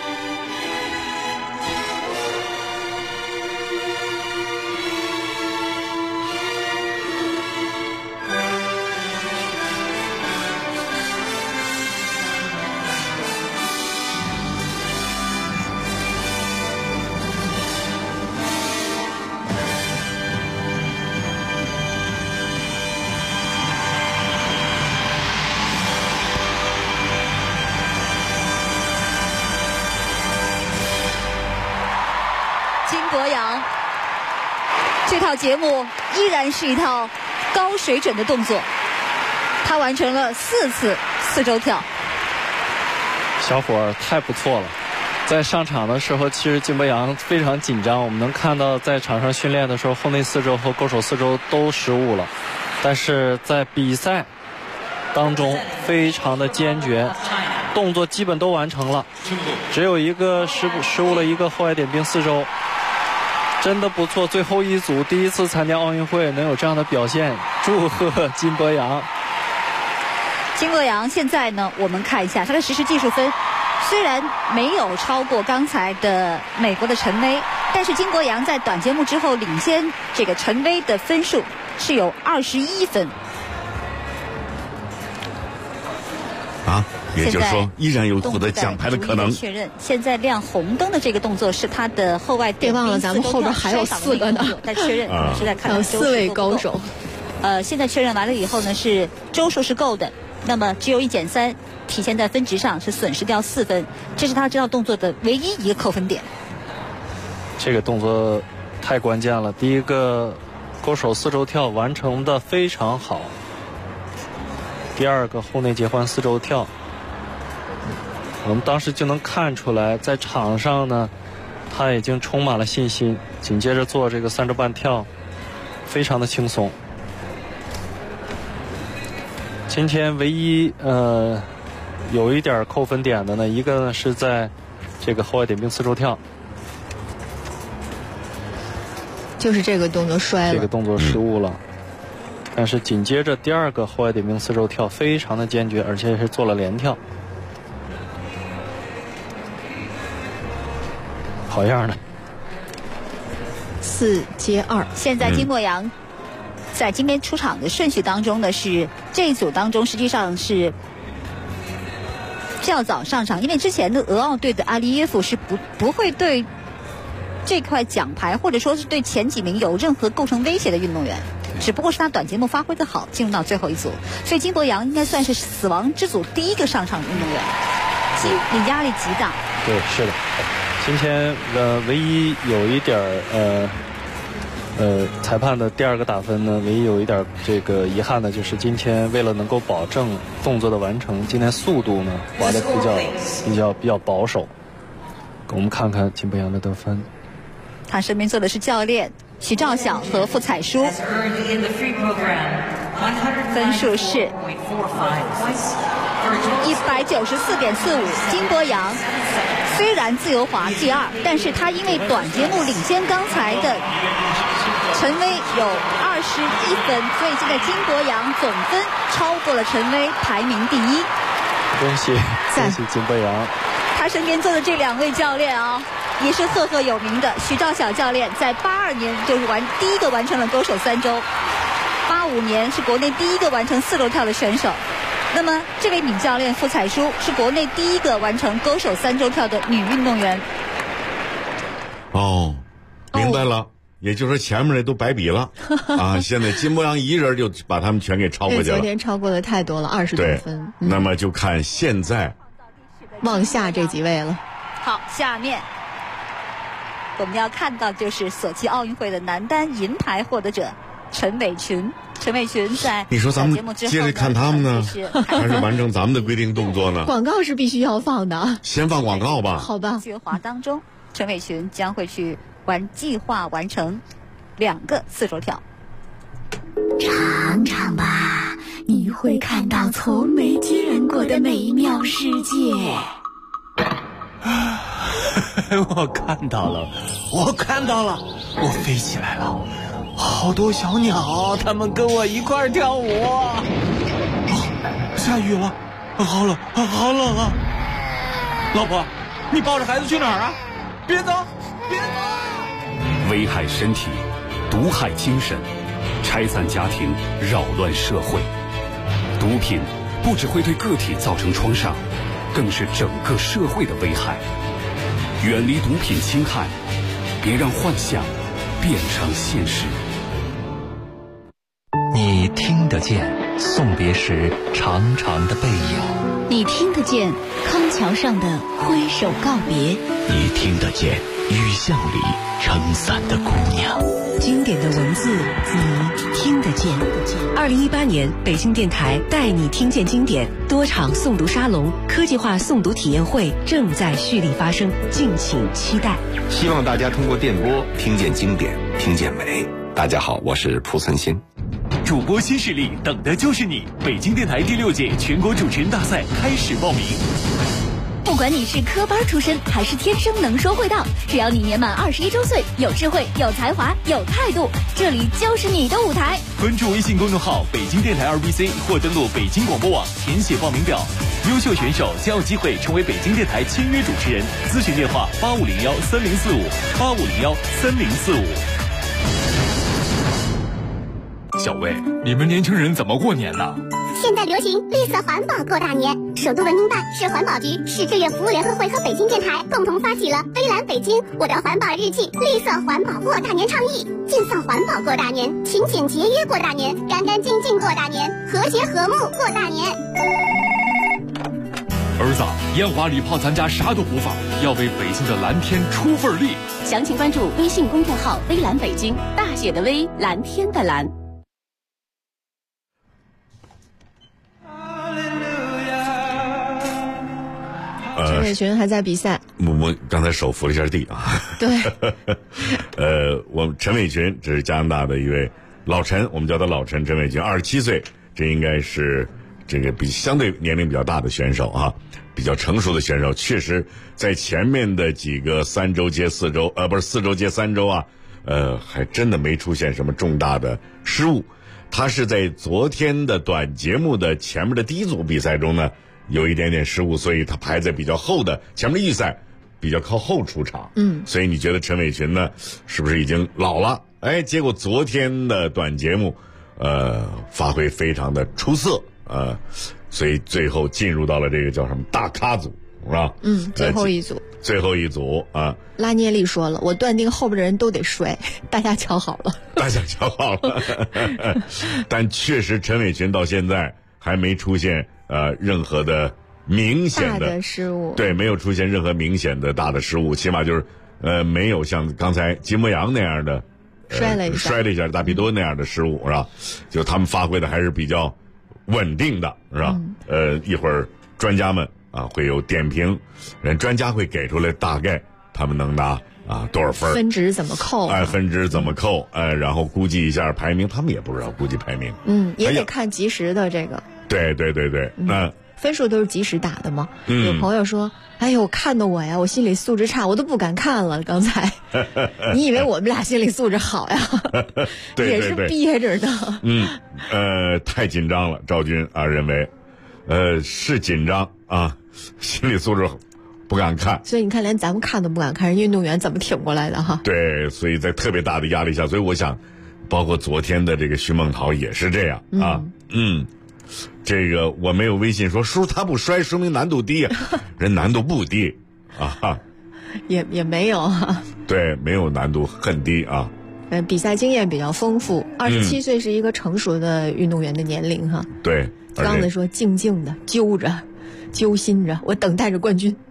Speaker 10: 这套节目依然是一套高水准的动作，他完成了4次4周跳。
Speaker 11: 小伙儿太不错了，在上场的时候，其实金博洋非常紧张。我们能看到，在场上训练的时候，后内4周和勾手4周都失误了，但是在比赛当中非常的坚决，动作基本都完成了，只有一个失误了一个后外点冰4周。真的不错，最后一组第一次参加奥运会能有这样的表现，祝贺金博洋。
Speaker 10: 金博洋现在呢，我们看一下他的实时技术分，虽然没有超过刚才的美国的陈薇，但是金博洋在短节目之后领先这个陈薇的分数是有21分。
Speaker 6: 也就是说，依然有获得奖牌的可能。
Speaker 10: 确认，现在亮红灯的这个动作是他的后外点冰。
Speaker 5: 别忘了，咱们后边还有4个呢。
Speaker 10: 但确认是在看
Speaker 5: 有4位高手。
Speaker 10: 现在确认完了以后呢，是周数是够的，那么只有1减3，体现在分值上是损失掉4分，这是他这套动作的唯一一个扣分点。
Speaker 11: 这个动作太关键了，第一个勾手4周跳完成的非常好，第二个后内结环4周跳。我们当时就能看出来，在场上呢，他已经充满了信心。紧接着做这个3周半跳，非常的轻松。今天唯一有一点扣分点的呢，一个呢是在这个后外点冰4周跳，
Speaker 5: 就是这个动作摔了，
Speaker 11: 这个动作失误了。但是紧接着第二个后外点冰4周跳非常的坚决，而且是做了连跳。好样的
Speaker 5: ！4接2。
Speaker 10: 现在金博洋在今天出场的顺序当中呢，是这一组当中实际上是较早上场，因为之前的俄奥队的阿利耶夫是不会对这块奖牌或者说是对前几名有任何构成威胁的运动员，只不过是他短节目发挥的好，进入到最后一组，所以金博洋应该算是死亡之组第一个上场的运动员，你压力极大。
Speaker 11: 对，是的。今天唯一有一点裁判的第二个打分呢，唯一有一点这个遗憾的就是今天为了能够保证动作的完成，今天速度呢滑得比较保守。我们看看金博洋的得分，
Speaker 10: 他身边坐的是教练徐兆晓和傅彩书，分数是194.45。金博洋虽然自由滑第2，但是他因为短节目领先刚才的陈薇有21分，所以现在金博洋总分超过了陈薇，排名第1。
Speaker 11: 恭喜金博洋！
Speaker 10: 他身边坐的这2位教练也是赫赫有名的。徐兆晓教练在82年就是第一个完成了勾手3周，85年是国内第一个完成4周跳的选手。 那么，这位女教练傅彩舒是国内第一个完成勾手3周跳的女运动员。
Speaker 6: 哦，明白了。也就是说前面的都白比了啊！现在金博洋一人就把他们全给超过去了。
Speaker 5: 昨天超过的太多了，20多分。
Speaker 6: 那么就看现在
Speaker 5: 往下这几位了。
Speaker 10: 好，下面我们要看到就是索契奥运会的男单银牌获得者陈伟群。陈伟群在
Speaker 6: 你说咱们接着看他们呢，还是完成咱们的规定动作呢？
Speaker 5: 广告是必须要放的，
Speaker 6: 先放广告吧。
Speaker 5: 好吧。
Speaker 10: 精华当中，陈伟群将会去计划完成2个4周跳。
Speaker 12: 尝尝吧，你会看到从没见过的美妙世界。
Speaker 13: 我看到了，我飞起来了，好多小鸟，它们跟我一块跳舞。下雨了，好冷啊！老婆，你抱着孩子去哪儿啊？别走！
Speaker 14: 危害身体，毒害精神，拆散家庭，扰乱社会。毒品不只会对个体造成创伤，更是整个社会的危害。远离毒品侵害，别让幻想变成现实。
Speaker 15: 你听得见送别时长长的背影，
Speaker 7: 你听得见康桥上的挥手告别，
Speaker 16: 你听得见雨巷里撑伞的姑娘。
Speaker 7: 经典的文字你听得见。2018年北京电台带你听见经典多场诵读沙龙、科技化诵读体验会正在蓄力发生，敬请期待。
Speaker 17: 希望大家通过电波听见经典，听见美。大家好，我是蒲存昕。
Speaker 4: 主播新势力等的就是你！北京电台第6届全国主持人大赛开始报名。
Speaker 7: 不管你是科班出身还是天生能说会道，只要你年满21周岁，有智慧、有才华、有态度，这里就是你的舞台。
Speaker 4: 关注微信公众号北京电台2BC 或登录北京广播网填写报名表，优秀选手将有机会成为北京电台签约主持人。咨询电话85013045，85013045。
Speaker 18: 小魏，你们年轻人怎么过年呢？
Speaker 19: 现在流行绿色环保过大年，首都文明办、市环保局、市志愿服务联合会和北京电台共同发起了“微蓝北京我的环保日记”绿色环保过大年倡议，尽放环保过大年，勤俭节约过大年，干干净净过大年，和谐和睦过大年。
Speaker 18: 儿子，烟花礼炮咱家啥都不放，要为北京的蓝天出份力。
Speaker 7: 详情关注微信公众号“微蓝北京”，大写的微，蓝天的蓝。
Speaker 5: 陈伟群还在比赛，
Speaker 6: 我刚才手扶了一下地啊。
Speaker 5: 对，
Speaker 6: 我们陈伟群这是加拿大的一位老陈，我们叫他老陈，陈伟群27岁，这应该是这个相对年龄比较大的选手啊，比较成熟的选手，确实在前面的几个3周接4周，不是4周接3周啊，还真的没出现什么重大的失误。他是在昨天的短节目的前面的第一组比赛中呢，有一点点失误，所以他排在比较后的前面的预赛，比较靠后出场。所以你觉得陈伟群呢，是不是已经老了？结果昨天的短节目，发挥非常的出色，所以最后进入到了这个叫什么大咖组，是吧？
Speaker 5: 最后一组。
Speaker 6: 最后一组啊，
Speaker 5: 拉涅利说了，我断定后边的人都得摔，大家瞧好了。
Speaker 6: 大家瞧好了。但确实陈伟群到现在还没出现任何的明显的
Speaker 5: 失误，
Speaker 6: 对，没有出现任何明显的大的失误，起码就是没有像刚才金博洋那样的
Speaker 5: 摔了一
Speaker 6: 下大皮多那样的失误，是吧？就他们发挥的还是比较稳定的，是吧？一会儿专家们会有点评，专家会给出来大概他们能拿多少分，
Speaker 5: 分值怎么扣，
Speaker 6: 分值怎么扣，然后估计一下排名，他们也不知道估计排名，
Speaker 5: 也得看及时的这个，
Speaker 6: 对，那
Speaker 5: 分数都是及时打的吗？有朋友说，哎呦，看得我呀，我心理素质差，我都不敢看了。刚才，你以为我们俩心理素质好呀？
Speaker 6: 对，
Speaker 5: 也是憋着的。
Speaker 6: 太紧张了，赵军认为，是紧张啊，心理素质不敢看。
Speaker 5: 所以你看，连咱们看都不敢看，人运动员怎么挺过来的哈？
Speaker 6: 对，所以在特别大的压力下，所以我想，包括昨天的这个徐梦桃也是这样啊， 这个我没有微信说叔他不摔说明难度低啊，人难度不低啊，
Speaker 5: 也没有啊。
Speaker 6: 对，没有难度很低啊。
Speaker 5: 比赛经验比较丰富，27岁是一个成熟的运动员的年龄哈。
Speaker 6: 对，
Speaker 5: 刚才说静静的揪着、揪心着，我等待着冠军。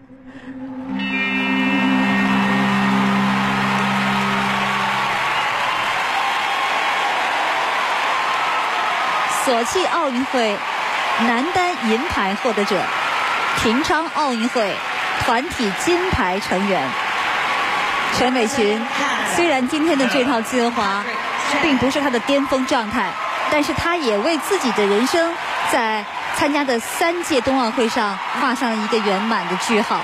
Speaker 10: 索契奥运会男单银牌获得者，平昌奥运会团体金牌成员陈伟群。虽然今天的这套自由滑并不是他的巅峰状态，但是他也为自己的人生在参加的3届冬奥会上画上了一个圆满的句号。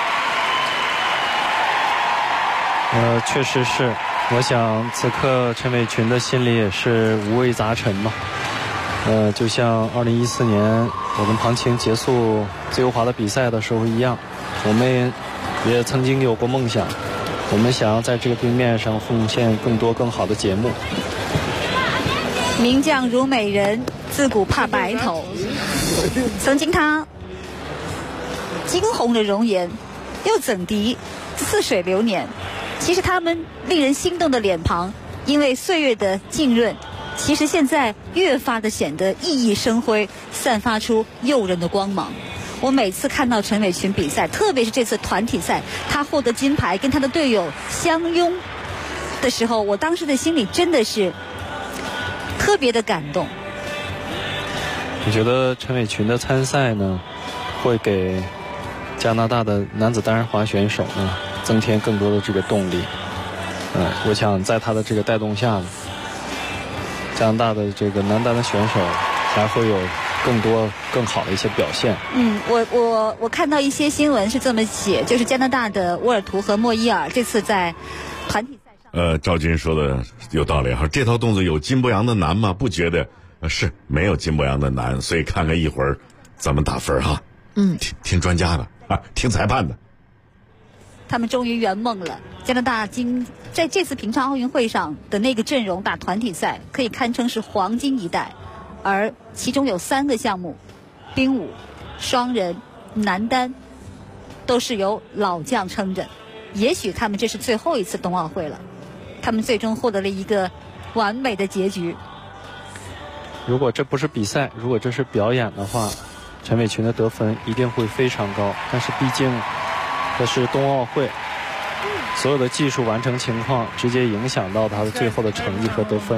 Speaker 11: 确实是，我想此刻陈伟群的心里也是五味杂陈嘛。就像2014年我跟庞晴结束自由滑的比赛的时候一样，我们也曾经有过梦想，我们想要在这个冰面上奉献更多更好的节目。
Speaker 10: 名将如美人，自古怕白头。曾经他惊鸿的容颜，又怎敌似水流年。其实他们令人心动的脸庞，因为岁月的浸润，其实现在越发的显得熠熠生辉，散发出诱人的光芒。我每次看到陈伟群比赛，特别是这次团体赛，他获得金牌跟他的队友相拥的时候，我当时的心里真的是特别的感动。
Speaker 11: 我觉得陈伟群的参赛呢，会给加拿大的男子单人滑选手呢增添更多的这个动力。我想在他的这个带动下呢，加拿大的这个男单的选手还会有更多更好的一些表现。
Speaker 10: 我看到一些新闻是这么写，就是加拿大的沃尔图和莫伊尔这次在团体赛上。
Speaker 6: 赵军说的有道理哈，这套动作有金博洋的难吗？不觉得，是没有金博洋的难，所以看看一会儿怎么打分哈。听专家的啊，听裁判的。
Speaker 10: 他们终于圆梦了。加拿大在这次平昌奥运会上的那个阵容打团体赛，可以堪称是黄金一代。而其中有3个项目，冰舞、双人、男单，都是由老将撑着。也许他们这是最后一次冬奥会了，他们最终获得了一个完美的结局。
Speaker 11: 如果这不是比赛，如果这是表演的话，陈伟群的得分一定会非常高。但是毕竟这是冬奥会，所有的技术完成情况直接影响到他的最后的成绩和得分。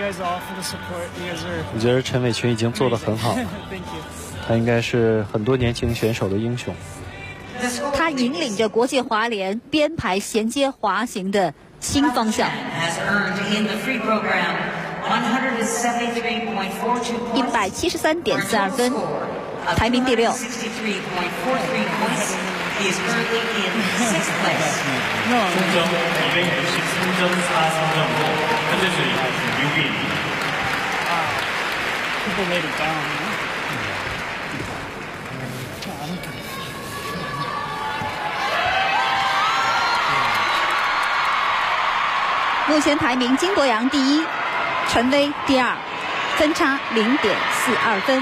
Speaker 11: 我觉得陈伟群已经做得很好，他应该是很多年轻选手的英雄。
Speaker 10: 他引领着国际滑联编排衔接滑行的新方向。173.42分，排名第6。
Speaker 3: He is currently in 6th place.
Speaker 4: 中争里边也是轻争擦三正步，那这是平比例。
Speaker 8: People made it down.
Speaker 10: 目前排名金博洋第1，陈薇第2，分差0.42分。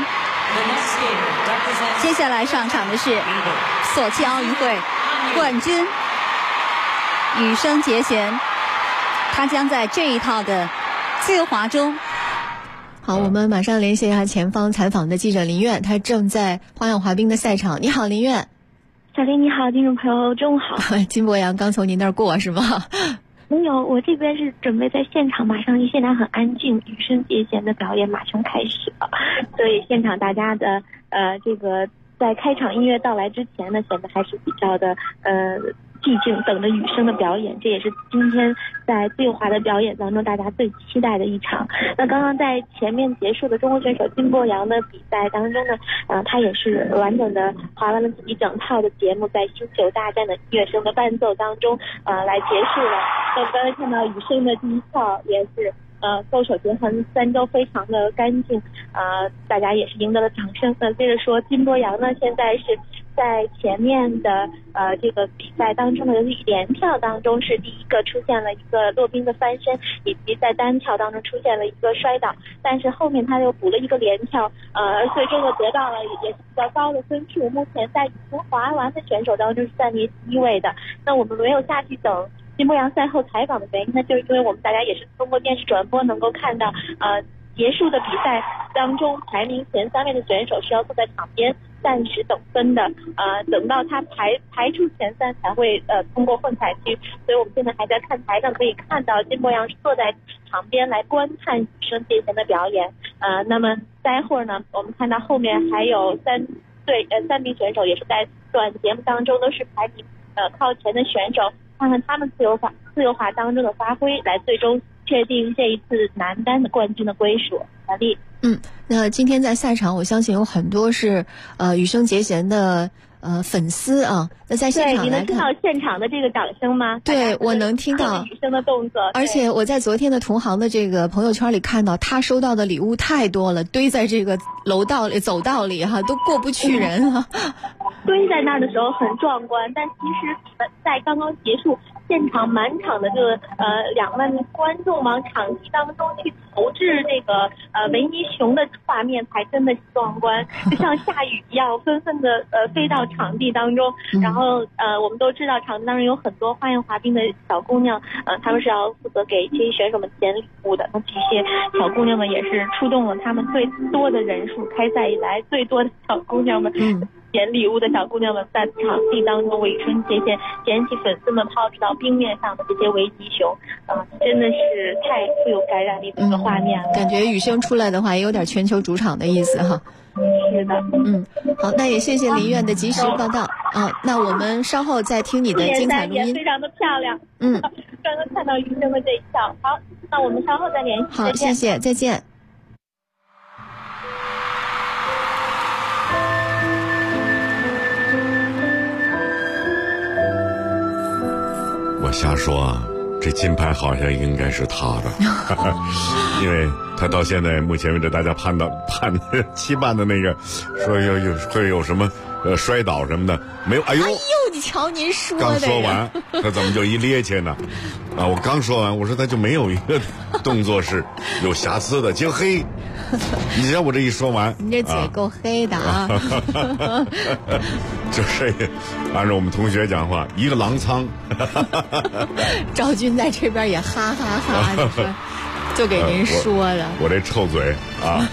Speaker 10: 接下来上场的是索契奥运会冠军羽生结弦，他将在这一套的自由滑中。
Speaker 5: 好，我们马上联系一下前方采访的记者林苑，他正在花样滑冰的赛场。你好，林苑。
Speaker 20: 小林你好，听众朋友中午好。
Speaker 5: 金博洋刚从您那儿过是吗？
Speaker 20: 没有，我这边是准备在现场，马上现场很安静，羽生结弦的表演马上开始了，所以现场大家的这个在开场音乐到来之前呢，显得还是比较的寂静，等着羽生的表演。这也是今天在自由滑的表演当中大家最期待的一场。那刚刚在前面结束的中国选手金博洋的比赛当中呢，他也是完整的滑完了自己整套的节目，在星球大战的音乐声的伴奏当中来结束了。那刚才看到羽生的第一跳也是勾手结痕3周非常的干净，大家也是赢得了掌声。接着说金博洋呢，现在是在前面的这个比赛当中的连跳当中是第一个出现了一个落冰的翻身，以及在单跳当中出现了一个摔倒，但是后面他又补了一个连跳，最终又得到了也是比较高的分数。目前在已经滑完的选手当中是暂列第一位的。那我们没有下去等金博洋赛后采访的原因呢，就是因为我们大家也是通过电视转播能够看到，结束的比赛当中排名前3位的选手是要坐在场边暂时等分的，等到他排出前3才会通过混采区，所以我们现在还在看台上可以看到金博洋是坐在场边来观看羽生结弦的表演。那么待会儿呢，我们看到后面还有3名选手也是在短节目当中都是排名靠前的选手，看看他们自由滑当中的发挥，来最终确定这一次男单的冠军的归属。小丽，
Speaker 5: 那今天在赛场，我相信有很多是羽生结弦的粉丝啊。那在现场来看，
Speaker 20: 对，你能听到现场的这个掌声吗？
Speaker 5: 对，我能听到
Speaker 20: 羽生的动作。
Speaker 5: 而且我在昨天的同行的这个朋友圈里看到，他收到的礼物太多了，堆在这个走道里哈，都过不去人了。
Speaker 20: 堆在那儿的时候很壮观，但其实在刚刚结束，现场满场的这个2万观众往场地当中去投掷这个维尼熊的画面才真的是壮观，就像下雨一样，纷纷的飞到场地当中。然后我们都知道场地当中有很多花样滑冰的小姑娘，她们是要负责给这些选手们捡礼物的。那这些小姑娘们也是出动了她们最多的人数，开赛以来最多的小姑娘们。捡礼物的小姑娘们在场地当中为羽生结弦捡起粉丝们抛掷到冰面上的这些维尼熊，真的是太富有感染力的一个画面了。
Speaker 5: 感觉羽生出来的话也有点全球主场的意思哈。
Speaker 20: 是的，
Speaker 5: 好，那也谢谢林苑的及时报道那我们稍后再听你的精彩录音。
Speaker 20: 也非常的漂亮，刚刚看到羽生的这一笑。好，那我们稍后再联系。
Speaker 5: 好，谢谢，再见。
Speaker 6: 我瞎说啊，这金牌好像应该是他的，因为他到现在目前为止，大家期盼的那个说会有什么摔倒什么的没有。哎呦，
Speaker 5: 你瞧您说的，
Speaker 6: 刚说完他怎么就一趔趄呢？我刚说完，我说他就没有一个动作是有瑕疵的，结果嘿，你让我这一说完，
Speaker 5: 你这嘴够黑的啊！
Speaker 6: 就是按照我们同学讲话，一个狼仓。
Speaker 5: 赵军在这边也哈哈哈，你说就给您说的。
Speaker 6: 我这臭嘴啊，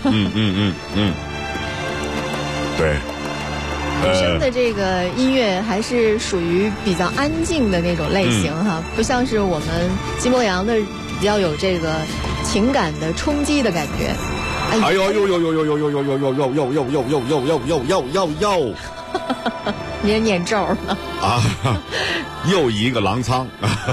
Speaker 6: 对。
Speaker 5: 羽生的这个音乐还是属于比较安静的那种类型哈，不像是我们金博洋的比较有这个情感的冲击的感觉。
Speaker 6: 哎呦呦呦呦呦呦呦呦呦呦呦呦呦呦呦呦呦！
Speaker 5: 你也念咒了
Speaker 6: 啊！又一个狼仓。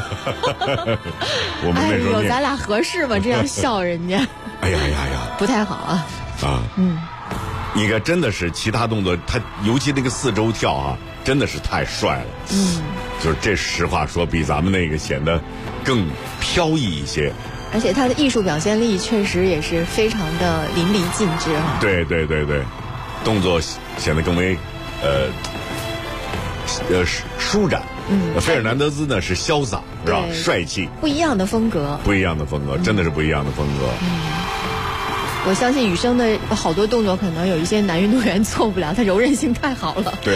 Speaker 6: 我们那时候
Speaker 5: 咱俩合适吗？这样笑人家。
Speaker 6: 哎呀，
Speaker 5: 不太好啊。
Speaker 6: 应该真的是其他动作，他尤其那个4周跳啊，真的是太帅了。就是这实话说，比咱们那个显得更飘逸一些。
Speaker 5: 而且他的艺术表现力确实也是非常的淋漓尽致哈。
Speaker 6: 对，动作显得更为舒展。费尔南德兹呢是潇洒，是吧？帅气，
Speaker 5: 不一样的风格，
Speaker 6: 真的是不一样的风格。
Speaker 5: 我相信羽生的好多动作可能有一些男运动员做不了，他柔韧性太好了。
Speaker 6: 对，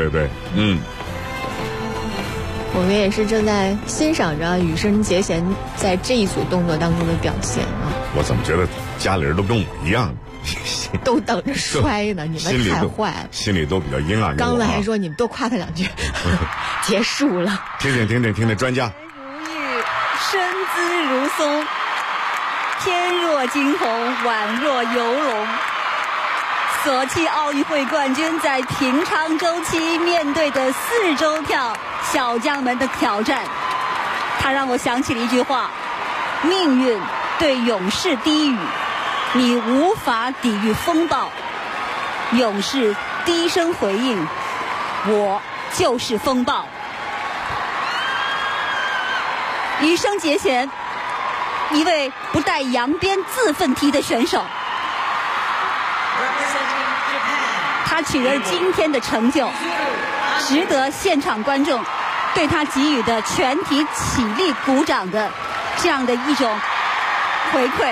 Speaker 5: 我们也是正在欣赏着羽生结弦在这一组动作当中的表现啊。
Speaker 6: 我怎么觉得家里人都跟我一样，
Speaker 5: 都等着摔呢？你们太坏了，
Speaker 6: 心里都比较阴暗。
Speaker 5: 刚才还说你们多夸他2句，结束了。
Speaker 6: 听听专家。
Speaker 10: 如玉，身姿如松。天若惊鸿，宛若游龙。索契奥运会冠军在平昌周期面对的4周跳小将们的挑战，他让我想起了一句话：命运对勇士低语，你无法抵御风暴。勇士低声回应：我就是风暴。羽生结弦一位不带扬鞭自奋蹄的选手。他取得今天的成就，值得现场观众对他给予的全体起立鼓掌的这样的一种回馈。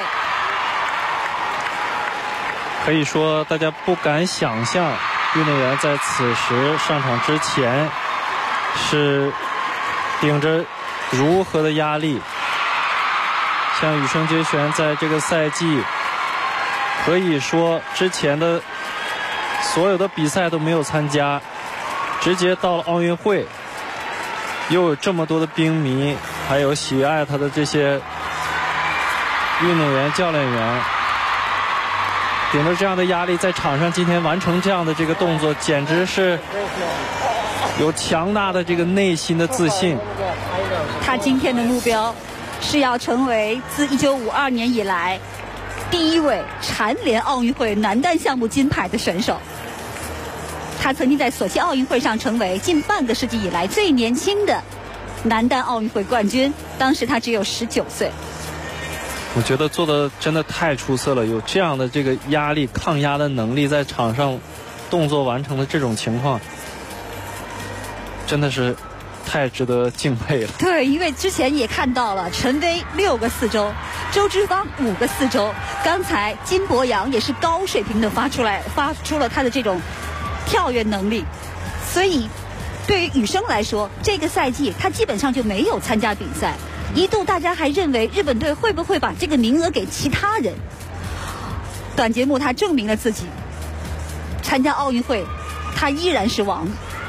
Speaker 11: 可以说，大家不敢想象运动员在此时上场之前是顶着如何的压力。像羽生结弦在这个赛季，可以说之前的所有的比赛都没有参加，直接到了奥运会，又有这么多的兵迷，还有喜爱他的这些运动员、教练员，顶着这样的压力在场上今天完成这样的这个动作，简直是有强大的这个内心的自信。
Speaker 10: 他今天的目标是要成为自1952年以来第一位蝉联奥运会男单项目金牌的选手。他曾经在索契奥运会上成为近半个世纪以来最年轻的男单奥运会冠军，当时他只有19岁。
Speaker 11: 我觉得做的真的太出色了，有这样的这个压力抗压的能力，在场上动作完成的这种情况，真的是太值得敬佩了。
Speaker 10: 对，因为之前也看到了陈薇6个4周，周之芳5个4周，刚才金博洋也是高水平的发出了他的这种跳跃能力。所以对于羽生来说，这个赛季他基本上就没有参加比赛，一度大家还认为日本队会不会把这个名额给其他人。短节目他证明了自己，参加奥运会他依然是王。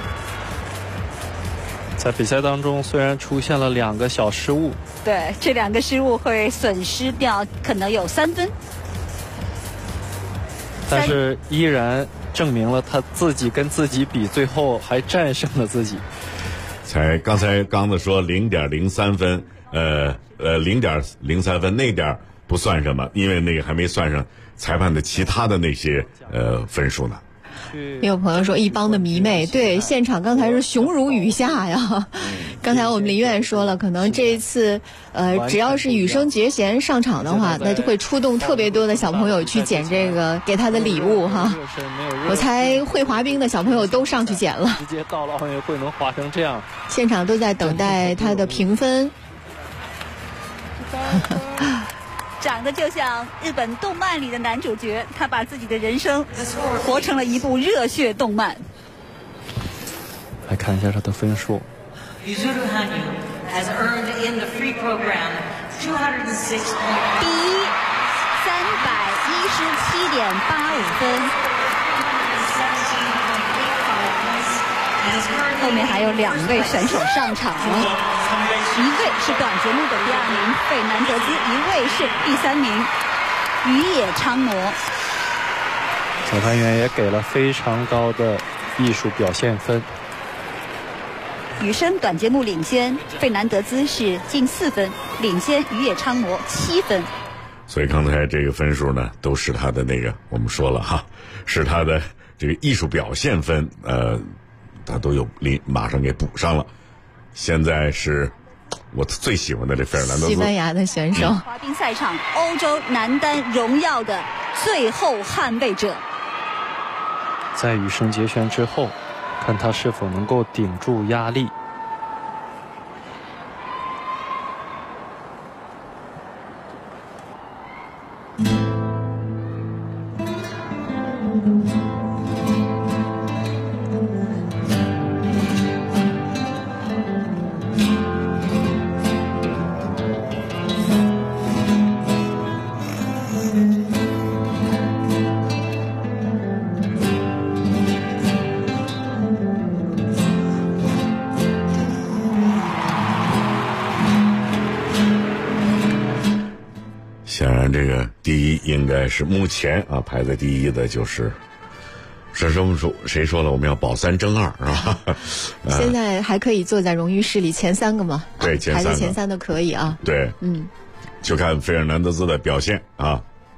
Speaker 11: 在比赛当中虽然出现了2个小失误，
Speaker 10: 对，这2个失误会损失掉可能有3分，
Speaker 11: 但是依然证明了他自己跟自己比，最后还战胜了自己。
Speaker 6: 刚才刚子说0.03分，0.03分那点不算什么，因为那个还没算上裁判的其他的那些分数呢。
Speaker 5: 也有朋友说一帮的迷妹，对，现场刚才是雄如雨下呀。刚才我们林院说了，可能这一次只要是羽生结弦上场的话，那就会出动特别多的小朋友去捡这个给他的礼物哈。我猜会滑冰的小朋友都上去捡了，
Speaker 11: 直接到了奥运会能滑成这样，
Speaker 5: 现场都在等待他的评分。
Speaker 10: 长得就像日本动漫里的男主角，他把自己的人生活成了一部热血动漫。
Speaker 11: 来看一下他的分数。
Speaker 10: 第137.85分。后面还有2位选手上场了，一位是短节目的第2名费南德兹，一位是第3名宇野昌磨。
Speaker 11: 裁判员也给了非常高的艺术表现分。
Speaker 10: 羽生短节目领先，费南德兹是近4分，领先宇野昌磨7分。
Speaker 6: 所以刚才这个分数呢，都是他的那个我们说了哈，是他的这个艺术表现分，他都有马上给补上了。现在是我最喜欢的这费尔南德兹，
Speaker 5: 西班牙的选手，
Speaker 10: 滑冰赛场欧洲男单荣耀的最后捍卫者。
Speaker 11: 在羽生结弦之后，看他是否能够顶住压力。
Speaker 6: 显然这个第一应该是目前排在第一的就是谁说了我们要保3争2是吧？
Speaker 5: 现在还可以坐在荣誉室里前3个嘛？
Speaker 6: 对，前3个
Speaker 5: 排在前3的可以啊。
Speaker 6: 对，就看费尔南德兹的表现啊。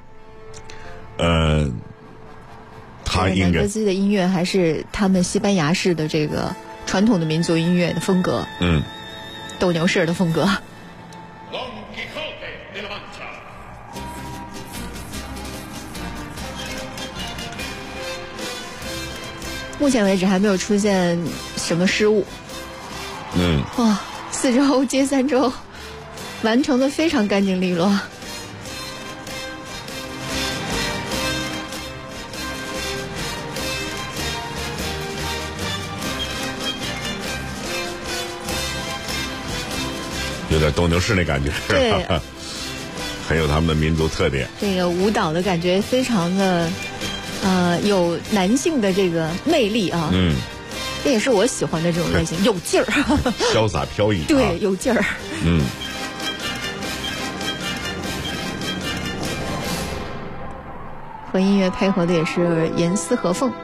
Speaker 6: 他应该费尔南
Speaker 5: 德兹的音乐还是他们西班牙式的这个传统的民族音乐的风格，斗牛士的风格。 目前为止还没有出现什么失误。哇，4周接3周，完成的非常干净利落。
Speaker 6: 有点斗牛士那感觉，
Speaker 5: 对，
Speaker 6: 很有他们的民族特点。
Speaker 5: 这个舞蹈的感觉非常的，有男性的这个魅力啊。这也是我喜欢的这种类型，有劲儿，
Speaker 6: 潇洒飘逸。
Speaker 5: 对，有劲儿。和音乐配合的也是严丝合缝。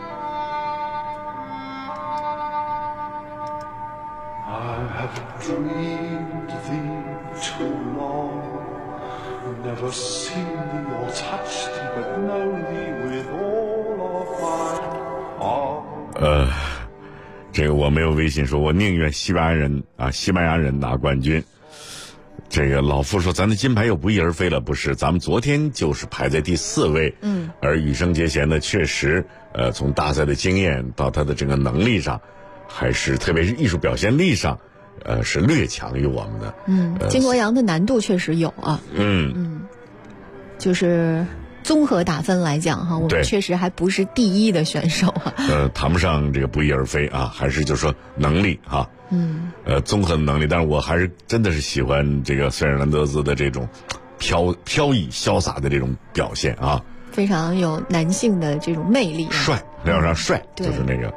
Speaker 6: 这个我没有微信说，我宁愿西班牙人拿冠军。这个老傅说咱的金牌又不翼而飞了，不是，咱们昨天就是排在第4位。而羽生结弦呢，确实从大赛的经验到他的这个能力上，还是特别是艺术表现力上，是略强于我们的。
Speaker 5: 金国阳的难度确实有啊。就是综合打分来讲哈，我们确实还不是第一的选手啊。
Speaker 6: 谈不上这个不翼而飞啊，还是就是说能力哈。综合的能力，但是我还是真的是喜欢这个费尔南德兹的这种飘逸潇洒的这种表现啊，
Speaker 5: 非常有男性的这种魅力，
Speaker 6: 帅，要让帅，就是那个。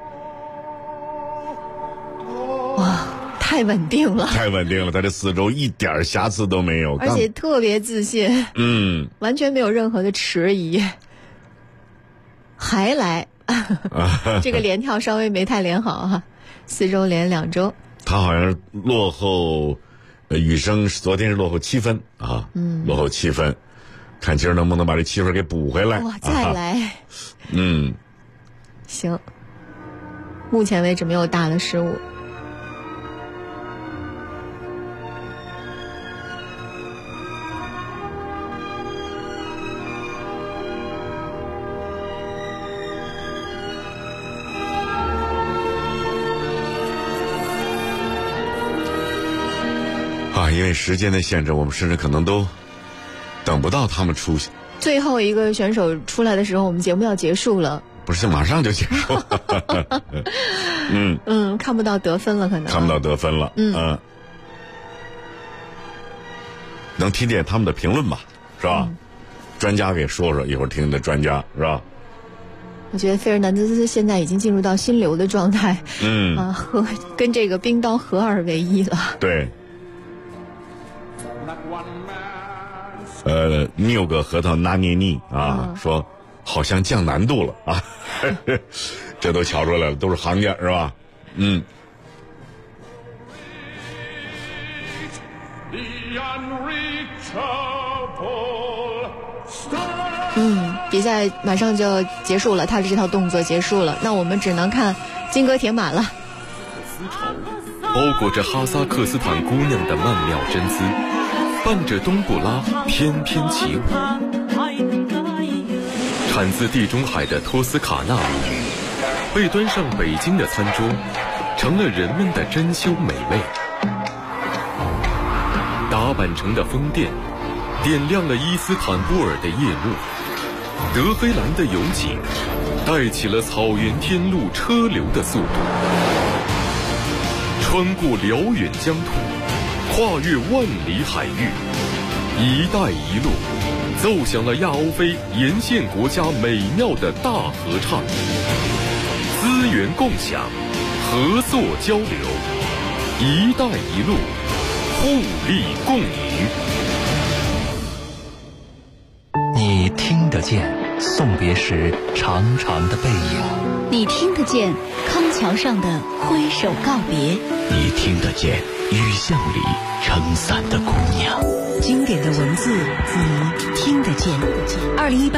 Speaker 5: 哇，太稳定了，
Speaker 6: 太稳定了，他这4周一点瑕疵都没有，
Speaker 5: 而且特别自信，完全没有任何的迟疑，还来，这个连跳稍微没太连好啊，4周连2周。
Speaker 6: 他好像是落后，羽生昨天是落后7分啊，落后7分，看今儿能不能把这7分给补回来。
Speaker 5: 哇，再来，行，目前为止没有大的失误。
Speaker 6: 因为时间的限制，我们甚至可能都等不到他们出现。
Speaker 5: 最后一个选手出来的时候，我们节目要结束了。
Speaker 6: 不是，马上就结束了。
Speaker 5: 看不到得分了，可能
Speaker 6: 看不到得分了。能听见他们的评论吧？是吧？专家给说说，一会儿听的专家是吧？
Speaker 5: 我觉得费尔南德斯现在已经进入到心流的状态。跟这个冰刀合二为一了。
Speaker 6: 对。拗个核桃拿捏腻啊，说好像降难度了啊，这都瞧出来了，都是行家是吧？
Speaker 5: 比赛马上就要结束了，他的这套动作结束了，那我们只能看金戈铁马了。
Speaker 2: 丝绸包裹着哈萨克斯坦姑娘的曼妙真姿，伴着冬不拉翩翩起舞。产自地中海的托斯卡纳被端上北京的餐桌，成了人们的珍馐美味。打扮成的宫殿点亮了伊斯坦布尔的夜幕，德黑兰的油井带起了草原天路车流的速度。穿过辽远疆土，跨越万里海域，一带一路奏响了亚欧非沿线国家美妙的大合唱。资源共享，合作交流，一带一路，互利共赢。
Speaker 15: 你听得见送别时长长的背影，
Speaker 12: 你听得见康桥上的挥手告别，
Speaker 16: 你听得见雨巷里撑伞的姑娘。
Speaker 7: 经典的文字，你听得见。2018